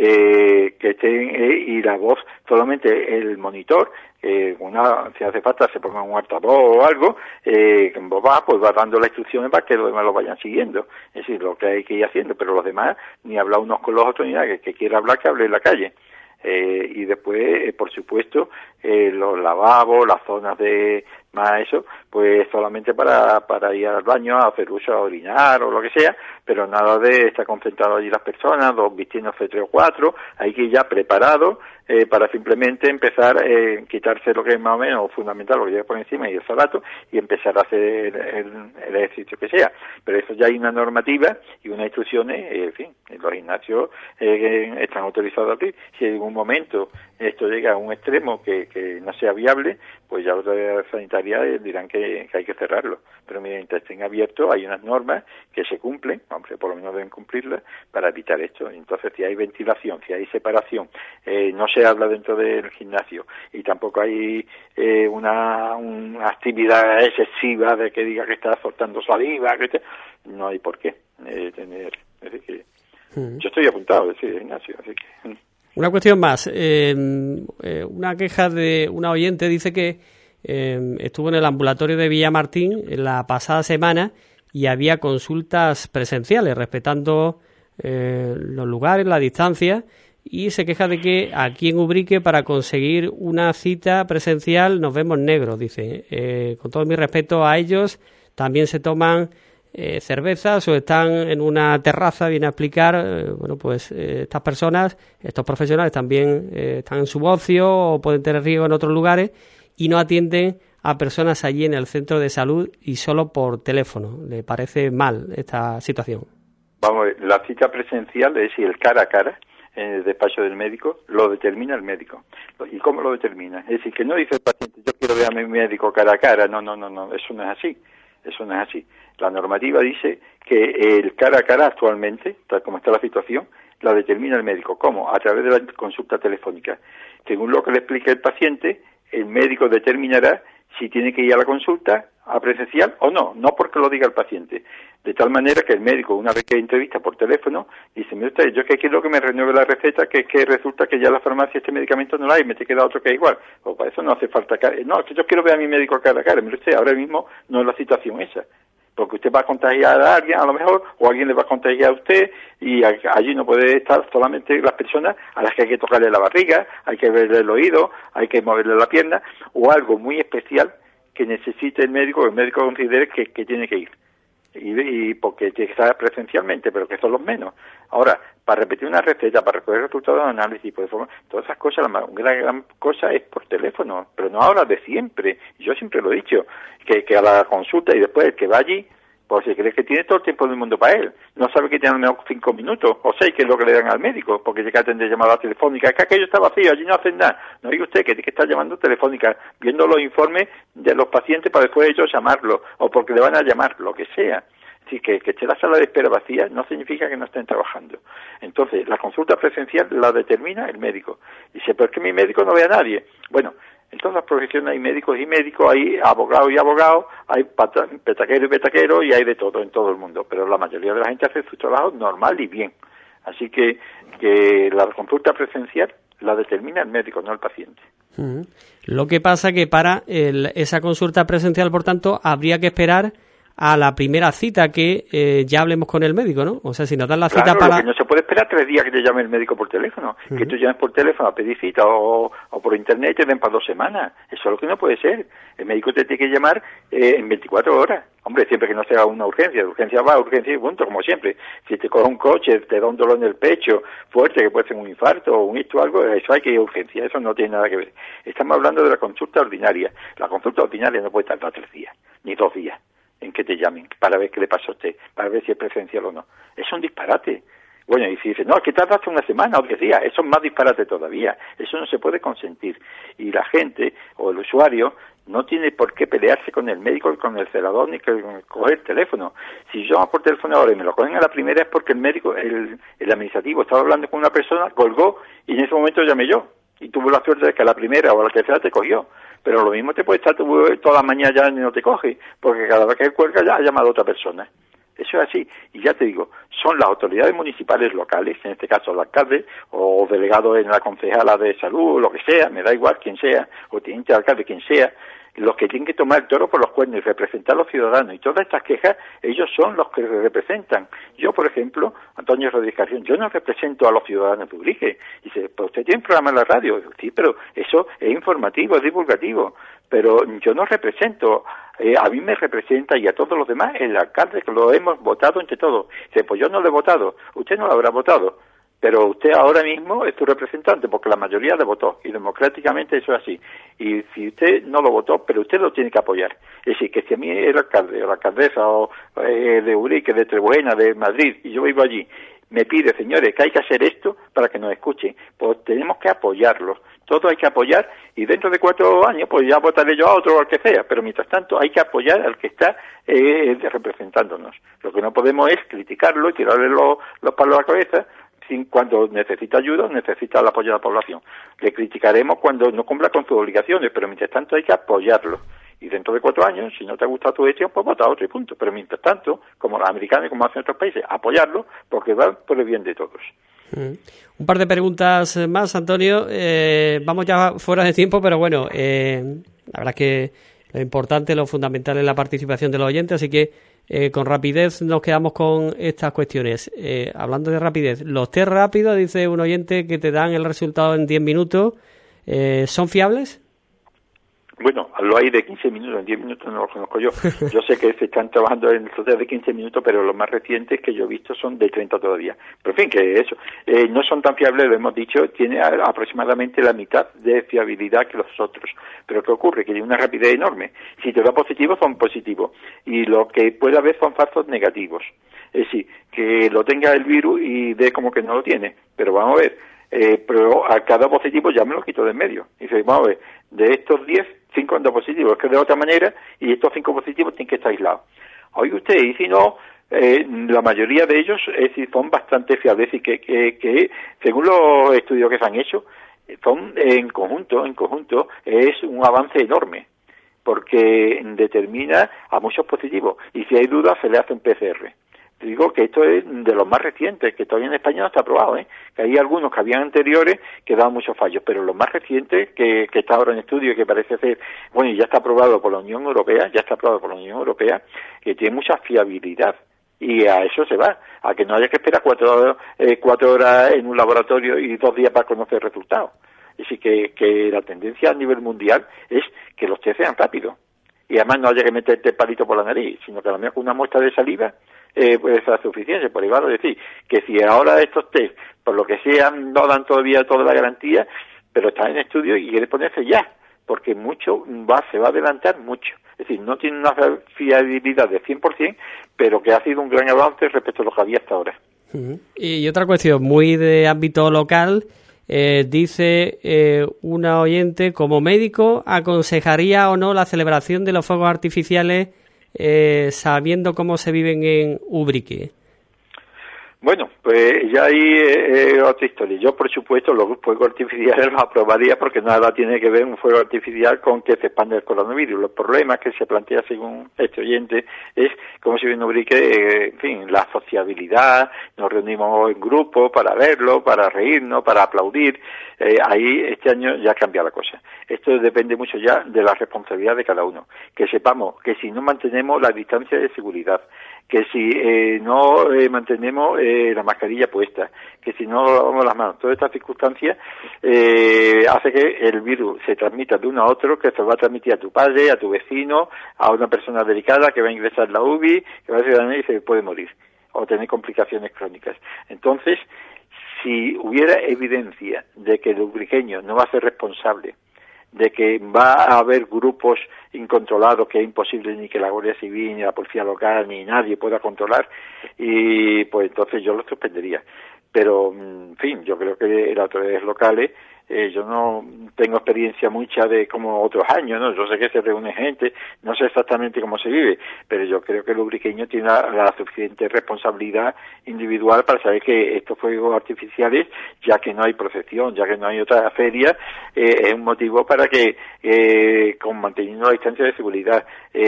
y la voz, solamente el monitor, si hace falta se ponga un altavoz o algo, pues va dando las instrucciones para que los demás lo vayan siguiendo. Es decir, lo que hay que ir haciendo, pero los demás ni hablar unos con los otros ni nada, que quiera hablar, que hable en la calle. Y después, por supuesto, los lavabos, las zonas de Más eso, pues solamente para ir al baño, a hacer uso, a orinar o lo que sea, pero nada de estar concentrado allí las personas, dos vistiéndose 3 o 4, hay que ir ya preparado para simplemente empezar a quitarse lo que es más o menos fundamental, lo que lleva por encima y el zapato, y empezar a hacer el ejercicio que sea. Pero eso ya hay una normativa y unas instrucciones, en fin, los gimnasios están autorizados a abrir. Si en algún momento esto llega a un extremo que no sea viable, pues ya las autoridades sanitarias dirán que hay que cerrarlo. Pero mientras estén abiertos hay unas normas que se cumplen, hombre, por lo menos deben cumplirlas para evitar esto. Entonces, si hay ventilación, si hay separación, no se habla dentro del gimnasio y tampoco hay una actividad excesiva de que diga que está soltando saliva, no hay por qué tener. Es decir, que yo estoy apuntado a ese gimnasio, así que... Una cuestión más. Una queja de una oyente dice que estuvo en el ambulatorio de Villamartín la pasada semana y había consultas presenciales, respetando los lugares, la distancia, y se queja de que aquí en Ubrique, para conseguir una cita presencial, nos vemos negros, dice. Con todo mi respeto a ellos, también se toman cervezas o están en una terraza, viene a explicar, estas personas, estos profesionales también están en su ocio o pueden tener riesgo en otros lugares y no atienden a personas allí en el centro de salud y solo por teléfono. ¿Le parece mal esta situación? Vamos, la cita presencial, es decir, el cara a cara en el despacho del médico, lo determina el médico. ¿Y cómo lo determina? Es decir, que no dice el paciente, yo quiero ver a mi médico cara a cara. No, eso no es así. Eso no es así. La normativa dice que el cara a cara actualmente, tal como está la situación, la determina el médico. ¿Cómo? A través de la consulta telefónica. Según lo que le explique el paciente, el médico determinará si tiene que ir a la consulta a presencial o no porque lo diga el paciente. De tal manera que el médico, una vez que entrevista por teléfono, dice, mire usted, yo que quiero que me renueve la receta, que resulta que ya en la farmacia este medicamento no lo hay, me te queda otro que es igual. O para eso no hace falta... No, es que yo quiero ver a mi médico cara a cara. Mire usted, ahora mismo no es la situación esa. Porque usted va a contagiar a alguien, a lo mejor, o alguien le va a contagiar a usted, y allí no puede estar solamente las personas a las que hay que tocarle la barriga, hay que verle el oído, hay que moverle la pierna, o algo muy especial que necesite el médico considere que tiene que ir. Y porque tiene que estar presencialmente, pero que son los menos. Ahora, para repetir una receta, para recoger resultados de análisis, todas esas cosas, una gran cosa es por teléfono, pero no ahora, de siempre. Yo siempre lo he dicho, que a la consulta y después el que va allí, pues se cree que tiene todo el tiempo del mundo para él. No sabe que tiene al menos 5 minutos o 6, que es lo que le dan al médico, porque llega a atender llamadas telefónicas. Es que aquello está vacío, allí no hacen nada. No diga usted que tiene que estar llamando telefónica, viendo los informes de los pacientes para después ellos llamarlos, o porque le van a llamar, lo que sea. Así que esté la sala de espera vacía no significa que no estén trabajando. Entonces, la consulta presencial la determina el médico. Dice, pero es que mi médico no ve a nadie. Bueno, en todas las profesiones hay médicos y médicos, hay abogados y abogados, hay petaqueros y petaqueros, y hay de todo en todo el mundo. Pero la mayoría de la gente hace su trabajo normal y bien. Así que la consulta presencial la determina el médico, no el paciente. Lo que pasa que para esa consulta presencial, por tanto, habría que esperar a la primera cita que ya hablemos con el médico, ¿no? O sea, si nos dan la cita para... Lo que no se puede esperar 3 días que te llame el médico por teléfono. Que tú llames por teléfono a pedir cita o por internet y te den para 2 semanas. Eso es lo que no puede ser. El médico te tiene que llamar en 24 horas. Hombre, siempre que no sea una urgencia. De urgencia va, urgencia y punto, como siempre. Si te coge un coche, te da un dolor en el pecho fuerte, que puede ser un infarto o un esto o algo, eso hay que ir a urgencia. Eso no tiene nada que ver. Estamos hablando de la consulta ordinaria. La consulta ordinaria no puede tardar 3 días, ni 2 días. En que te llamen, para ver qué le pasa a usted, para ver si es presencial o no. Es un disparate. Bueno, y si dice, no, es que tarda hasta una semana o 10 días, eso es más disparate todavía. Eso no se puede consentir. Y la gente, o el usuario, no tiene por qué pelearse con el médico, con el celador, ni con coger el teléfono. Si yo llamo por teléfono ahora y me lo cogen a la primera, es porque el médico, el administrativo, estaba hablando con una persona, colgó, y en ese momento llamé yo. Y tuvo la suerte de que a la primera o a la tercera te cogió. Pero lo mismo te puede estar toda la mañana ya y no te coge, porque cada vez que cuelga ya ha llamado a otra persona. Eso es así. Y ya te digo, son las autoridades municipales locales, en este caso el alcalde, o delegado en la concejala de salud, lo que sea, me da igual quién sea, o teniente de alcalde, quien sea, los que tienen que tomar el toro por los cuernos y representar a los ciudadanos. Y todas estas quejas, ellos son los que representan. Yo, por ejemplo, Antonio Rodríguez Carrión, yo no represento a los ciudadanos de Ubrique. Dice, pues usted tiene un programa en la radio. Sí, pero eso es informativo, es divulgativo. pero yo no represento, a mí me representa y a todos los demás el alcalde, que lo hemos votado entre todos. Dice, pues yo no lo he votado, usted no lo habrá votado, pero usted ahora mismo es su representante, porque la mayoría le votó, y democráticamente eso es así. Y si usted no lo votó, pero usted lo tiene que apoyar. Es decir, que si a mí el alcalde o la alcaldesa o de Urique, de Trebuena, de Madrid, y yo vivo allí, me pide, señores, que hay que hacer esto para que nos escuchen, pues tenemos que apoyarlos. Todo hay que apoyar, y dentro de 4 años pues ya votaré yo a otro o al que sea, pero mientras tanto hay que apoyar al que está representándonos. Lo que no podemos es criticarlo y tirarle los palos a la cabeza cuando necesita ayuda, necesita el apoyo de la población. Le criticaremos cuando no cumpla con sus obligaciones, pero mientras tanto hay que apoyarlo. Y dentro de 4 años, si no te ha gustado tu gestión, pues vota a otro y punto. Pero mientras tanto, como los americanos y como hacen otros países, apoyarlo porque va por el bien de todos. Un par de preguntas más, Antonio. Vamos ya fuera de tiempo, pero bueno, la verdad es que lo importante, lo fundamental es la participación de los oyentes, así que con rapidez nos quedamos con estas cuestiones. Hablando de rapidez, los test rápidos, dice un oyente, que te dan el resultado en 10 minutos, ¿son fiables? Bueno, lo hay de 15 minutos, en 10 minutos no lo conozco yo. Yo sé que se están trabajando en el de 15 minutos, pero los más recientes que yo he visto son de 30 todavía. Pero en fin, que eso. No son tan fiables, lo hemos dicho, tiene aproximadamente la mitad de fiabilidad que los otros. Pero ¿qué ocurre? Que tiene una rapidez enorme. Si te da positivo, son positivos. Y lo que puede haber son falsos negativos. Es decir, que lo tenga el virus y dé como que no lo tiene. Pero vamos a ver. Pero a cada positivo ya me lo quito de en medio. Y dice, vamos a ver, de estos 10, 5 han dado positivos, es que de otra manera, y estos 5 positivos tienen que estar aislados. Oye usted, y si no, la mayoría de ellos son bastante fiables y que según los estudios que se han hecho, son en conjunto, es un avance enorme, porque determina a muchos positivos, y si hay dudas se le hace un PCR. Digo que esto es de los más recientes, que todavía en España no está aprobado, que hay algunos que habían anteriores que daban muchos fallos, pero los más recientes, que está ahora en estudio y que parece ser, bueno, y ya está aprobado por la Unión Europea, que tiene mucha fiabilidad. Y a eso se va, a que no haya que esperar 4 horas en un laboratorio y 2 días para conocer resultados. Es decir, que la tendencia a nivel mundial es que los test sean rápidos. Y además no haya que meterte palito por la nariz, sino que a lo mejor una muestra de saliva puede ser suficiente. Por igual, es decir, que si ahora estos test, por lo que sea, no dan todavía toda la garantía, pero está en estudio y quiere ponerse ya, porque se va a adelantar mucho. Es decir, no tiene una fiabilidad de 100%, pero que ha sido un gran avance respecto a lo que había hasta ahora. Y otra cuestión, muy de ámbito local, dice una oyente, como médico, ¿aconsejaría o no la celebración de los fuegos artificiales sabiendo cómo se viven en Ubrique? Bueno, pues ya hay otra historia. Yo, por supuesto, los fuegos artificiales los aprobaría porque nada tiene que ver un fuego artificial con que se expande el coronavirus. Los problemas que se plantea según este oyente es cómo se vive en Ubrique, en fin, la sociabilidad, nos reunimos en grupo para verlo, para reírnos, para aplaudir. Ahí este año ya cambia la cosa. Esto depende mucho ya de la responsabilidad de cada uno. Que sepamos que si no mantenemos la distancia de seguridad, que si no mantenemos la mascarilla puesta, que si no lavamos las manos, todas estas circunstancias hace que el virus se transmita de uno a otro, que se va a transmitir a tu padre, a tu vecino, a una persona delicada que va a ingresar en la UBI, que va a ser y se puede morir o tener complicaciones crónicas. Entonces, si hubiera evidencia de que el ubriqueño no va a ser responsable, de que va a haber grupos incontrolados que es imposible ni que la Guardia Civil, ni la Policía Local, ni nadie pueda controlar, y pues entonces yo lo suspendería. Pero, en fin, yo creo que las autoridades locales, yo no tengo experiencia mucha de como otros años, ¿no? Yo sé que se reúne gente, no sé exactamente cómo se vive, pero yo creo que el ubriqueño tiene la suficiente responsabilidad individual para saber que estos fuegos artificiales, ya que no hay procesión, ya que no hay otra feria, es un motivo para que, con manteniendo la distancia de seguridad,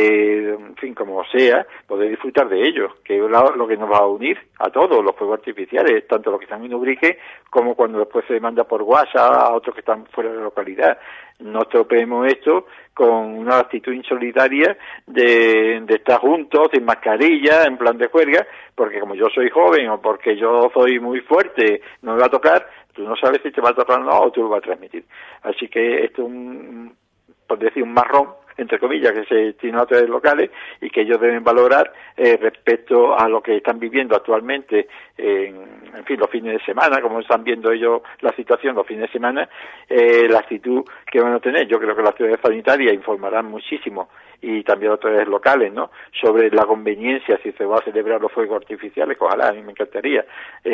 en fin, como sea, poder disfrutar de ellos, que es lo que nos va a unir a todos, los fuegos artificiales, tanto los que están en Ubrique como cuando después se manda por WhatsApp a otros que están fuera de la localidad. No estropeemos esto con una actitud insolidaria de estar juntos, sin mascarilla, en plan de juerga, porque como yo soy joven o porque yo soy muy fuerte, no me va a tocar, tú no sabes si te va a tocar o no, o tú lo vas a transmitir. Así que esto es un por decir, un marrón, entre comillas, que se tiene a través locales y que ellos deben valorar respecto a lo que están viviendo actualmente en fin, los fines de semana, como están viendo ellos la situación los fines de semana, la actitud que van a tener. Yo creo que las autoridades sanitarias informarán muchísimo, y también las autoridades locales, ¿no?, sobre la conveniencia, si se va a celebrar los fuegos artificiales, que ojalá, a mí me encantaría,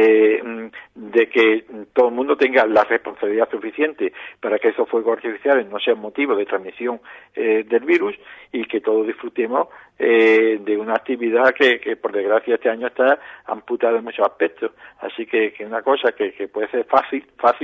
de que todo el mundo tenga la responsabilidad suficiente para que esos fuegos artificiales no sean motivo de transmisión del virus, y que todos disfrutemos de una actividad que por desgracia este año está amputada en muchos aspectos. Así que una cosa que puede ser fácil,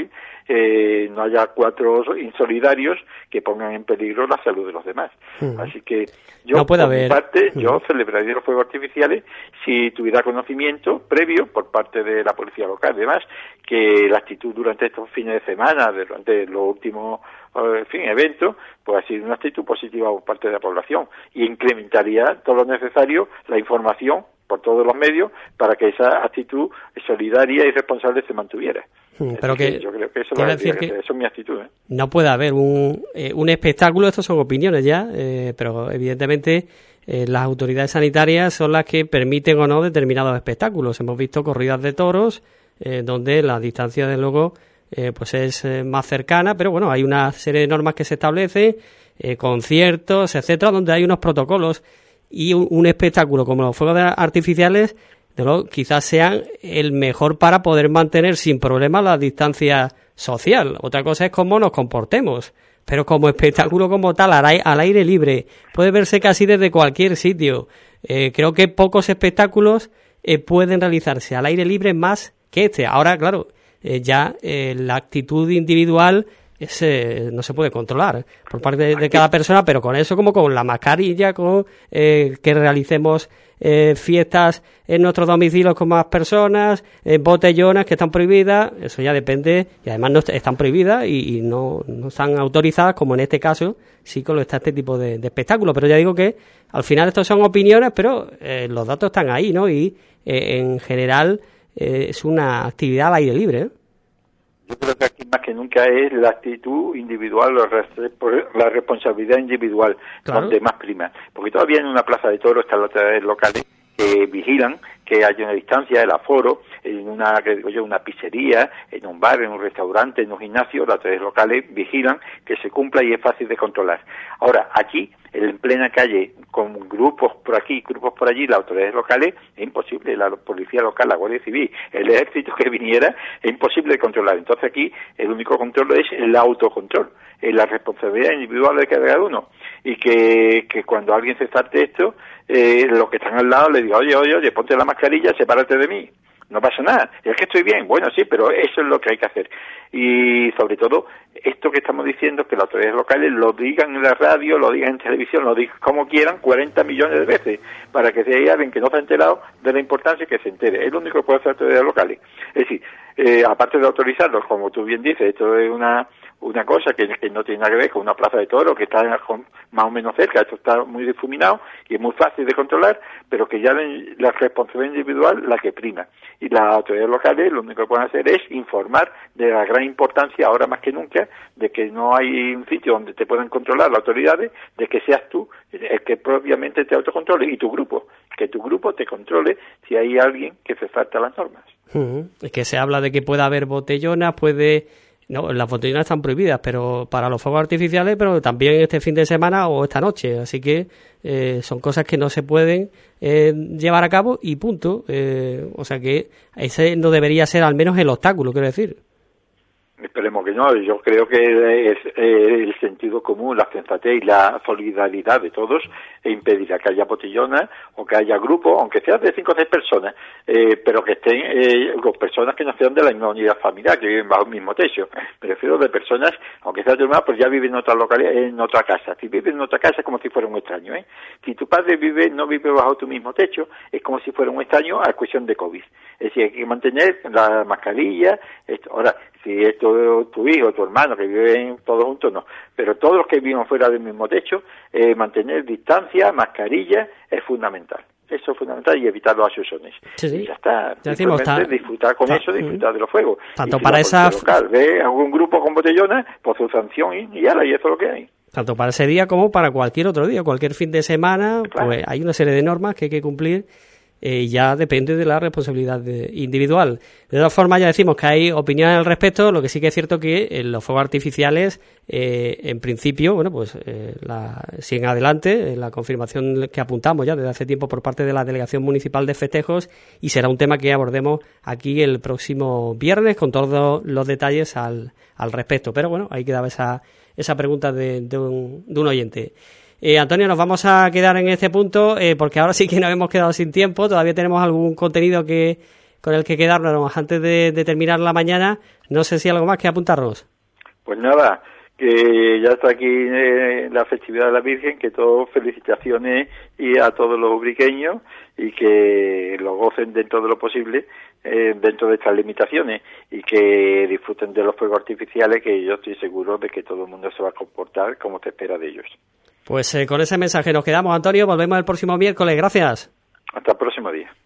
no haya cuatro insolidarios que pongan en peligro la salud de los demás. Así que yo, no puede por haber. mi parte, yo celebraría los fuegos artificiales si tuviera conocimiento previo por parte de la policía local. Además, que la actitud durante estos fines de semana, durante los últimos eventos, pues ha sido una actitud positiva por parte de la población, y incrementaría todo lo necesario la información por todos los medios para que esa actitud solidaria y responsable se mantuviera. Pero que yo creo que eso es mi actitud. No puede haber un espectáculo, estos son opiniones ya, pero evidentemente las autoridades sanitarias son las que permiten o no determinados espectáculos. Hemos visto corridas de toros donde la distancia, de luego, pues es más cercana, pero bueno, hay una serie de normas que se establecen, conciertos, etcétera, donde hay unos protocolos, y un espectáculo como los fuegos artificiales, de luego, quizás sean el mejor para poder mantener sin problema la distancia social. Otra cosa es cómo nos comportemos, pero como espectáculo como tal, al aire libre, puede verse casi desde cualquier sitio. Creo que pocos espectáculos pueden realizarse al aire libre más que este. Ahora, claro, ya la actitud individual no se puede controlar por parte de cada persona, pero con eso, como con la mascarilla, con que realicemos fiestas en nuestros domicilios con más personas, botellones que están prohibidas, eso ya depende, y además no están prohibidas y no están autorizadas, como en este caso sí que lo está este tipo de espectáculos. Pero ya digo que al final estos son opiniones, pero los datos están ahí, ¿no? Y en general es una actividad al aire libre, ¿eh? Yo creo que aquí más que nunca es la actitud individual, la responsabilidad individual, claro, donde más prima. Porque todavía en una plaza de toros están las autoridades locales que vigilan que haya una distancia, el aforo, en una pizzería, en un bar, en un restaurante, en un gimnasio, las autoridades locales vigilan que se cumpla y es fácil de controlar. Ahora, aquí, en plena calle, con grupos por aquí, grupos por allí, las autoridades locales, es imposible, la policía local, la Guardia Civil, el ejército que viniera, es imposible de controlar. Entonces aquí, el único control es el autocontrol, es la responsabilidad individual de cada uno, y que cuando alguien se salte esto, los que están al lado le digan, oye, ponte la mascarilla, sepárate de mí, no pasa nada, es que estoy bien, bueno, sí, pero eso es lo que hay que hacer. Y sobre todo, esto que estamos diciendo, que las autoridades locales lo digan en la radio, lo digan en televisión, lo digan como quieran, 40 millones de veces, para que si hay alguien que no se ha enterado de la importancia, que se entere. Es lo único que puede hacer las autoridades locales. Es decir, aparte de autorizarlos, como tú bien dices, esto es una cosa que no tiene nada que ver con una plaza de toros que está más o menos cerca, esto está muy difuminado y es muy fácil de controlar, pero que ya la responsabilidad individual la que prima. Y las autoridades locales lo único que pueden hacer es informar de la gran importancia, ahora más que nunca, de que no hay un sitio donde te puedan controlar las autoridades, de que seas tú el que propiamente te autocontrole, y tu grupo, que tu grupo te controle si hay alguien que se salta las normas. Es que se habla de que puede haber botellonas, no, las botellonas están prohibidas, pero para los fuegos artificiales, pero también este fin de semana o esta noche, así que son cosas que no se pueden llevar a cabo y punto. O sea que ese no debería ser al menos el obstáculo, quiero decir. Esperemos que no. Yo creo que es el sentido común, la sensatez y la solidaridad de todos impedirá que haya botellonas o que haya grupos, aunque sean de 5 o 6 personas, pero que estén con personas que no sean de la misma unidad familiar, que viven bajo el mismo techo. Me refiero de personas, aunque sean de una, pues ya viven en otra localidad, en otra casa. Si viven en otra casa es como si fuera un extraño, ¿eh? Si tu padre no vive bajo tu mismo techo, es como si fuera un extraño a cuestión de COVID. Es decir, hay que mantener la mascarilla. Ahora, si es tu hijo, tu hermano, que viven todos juntos, no. Pero todos los que viven fuera del mismo techo, mantener distancia, mascarilla, es fundamental. Eso es fundamental, y evitar los asusones. Sí. Y ya está. Ya decimos, disfrutar con eso, disfrutar de los fuegos. Tanto y si para esa local ve algún grupo con botellones, pues su sanción y eso es lo que hay. tanto para ese día como para cualquier otro día, cualquier fin de semana, claro. Pues hay una serie de normas que hay que cumplir. Ya depende de la responsabilidad individual. De todas formas, ya decimos que hay opiniones al respecto. Lo que sí que es cierto que los fuegos artificiales, en principio, bueno, pues siguen adelante, la confirmación que apuntamos ya desde hace tiempo por parte de la Delegación Municipal de Festejos, y será un tema que abordemos aquí el próximo viernes con todos los detalles al respecto. Pero bueno, ahí quedaba esa pregunta de un oyente. Antonio, nos vamos a quedar en este punto porque ahora sí que nos hemos quedado sin tiempo. Todavía tenemos algún contenido con el que quedarnos antes de terminar la mañana. No sé si hay algo más que apuntarnos. Pues nada, que ya está aquí la festividad de la Virgen, que todos felicitaciones y a todos los ubriqueños y que lo gocen dentro de lo posible, dentro de estas limitaciones, y que disfruten de los fuegos artificiales, que yo estoy seguro de que todo el mundo se va a comportar como se espera de ellos. Pues con ese mensaje nos quedamos, Antonio. Volvemos el próximo miércoles. Gracias. Hasta el próximo día.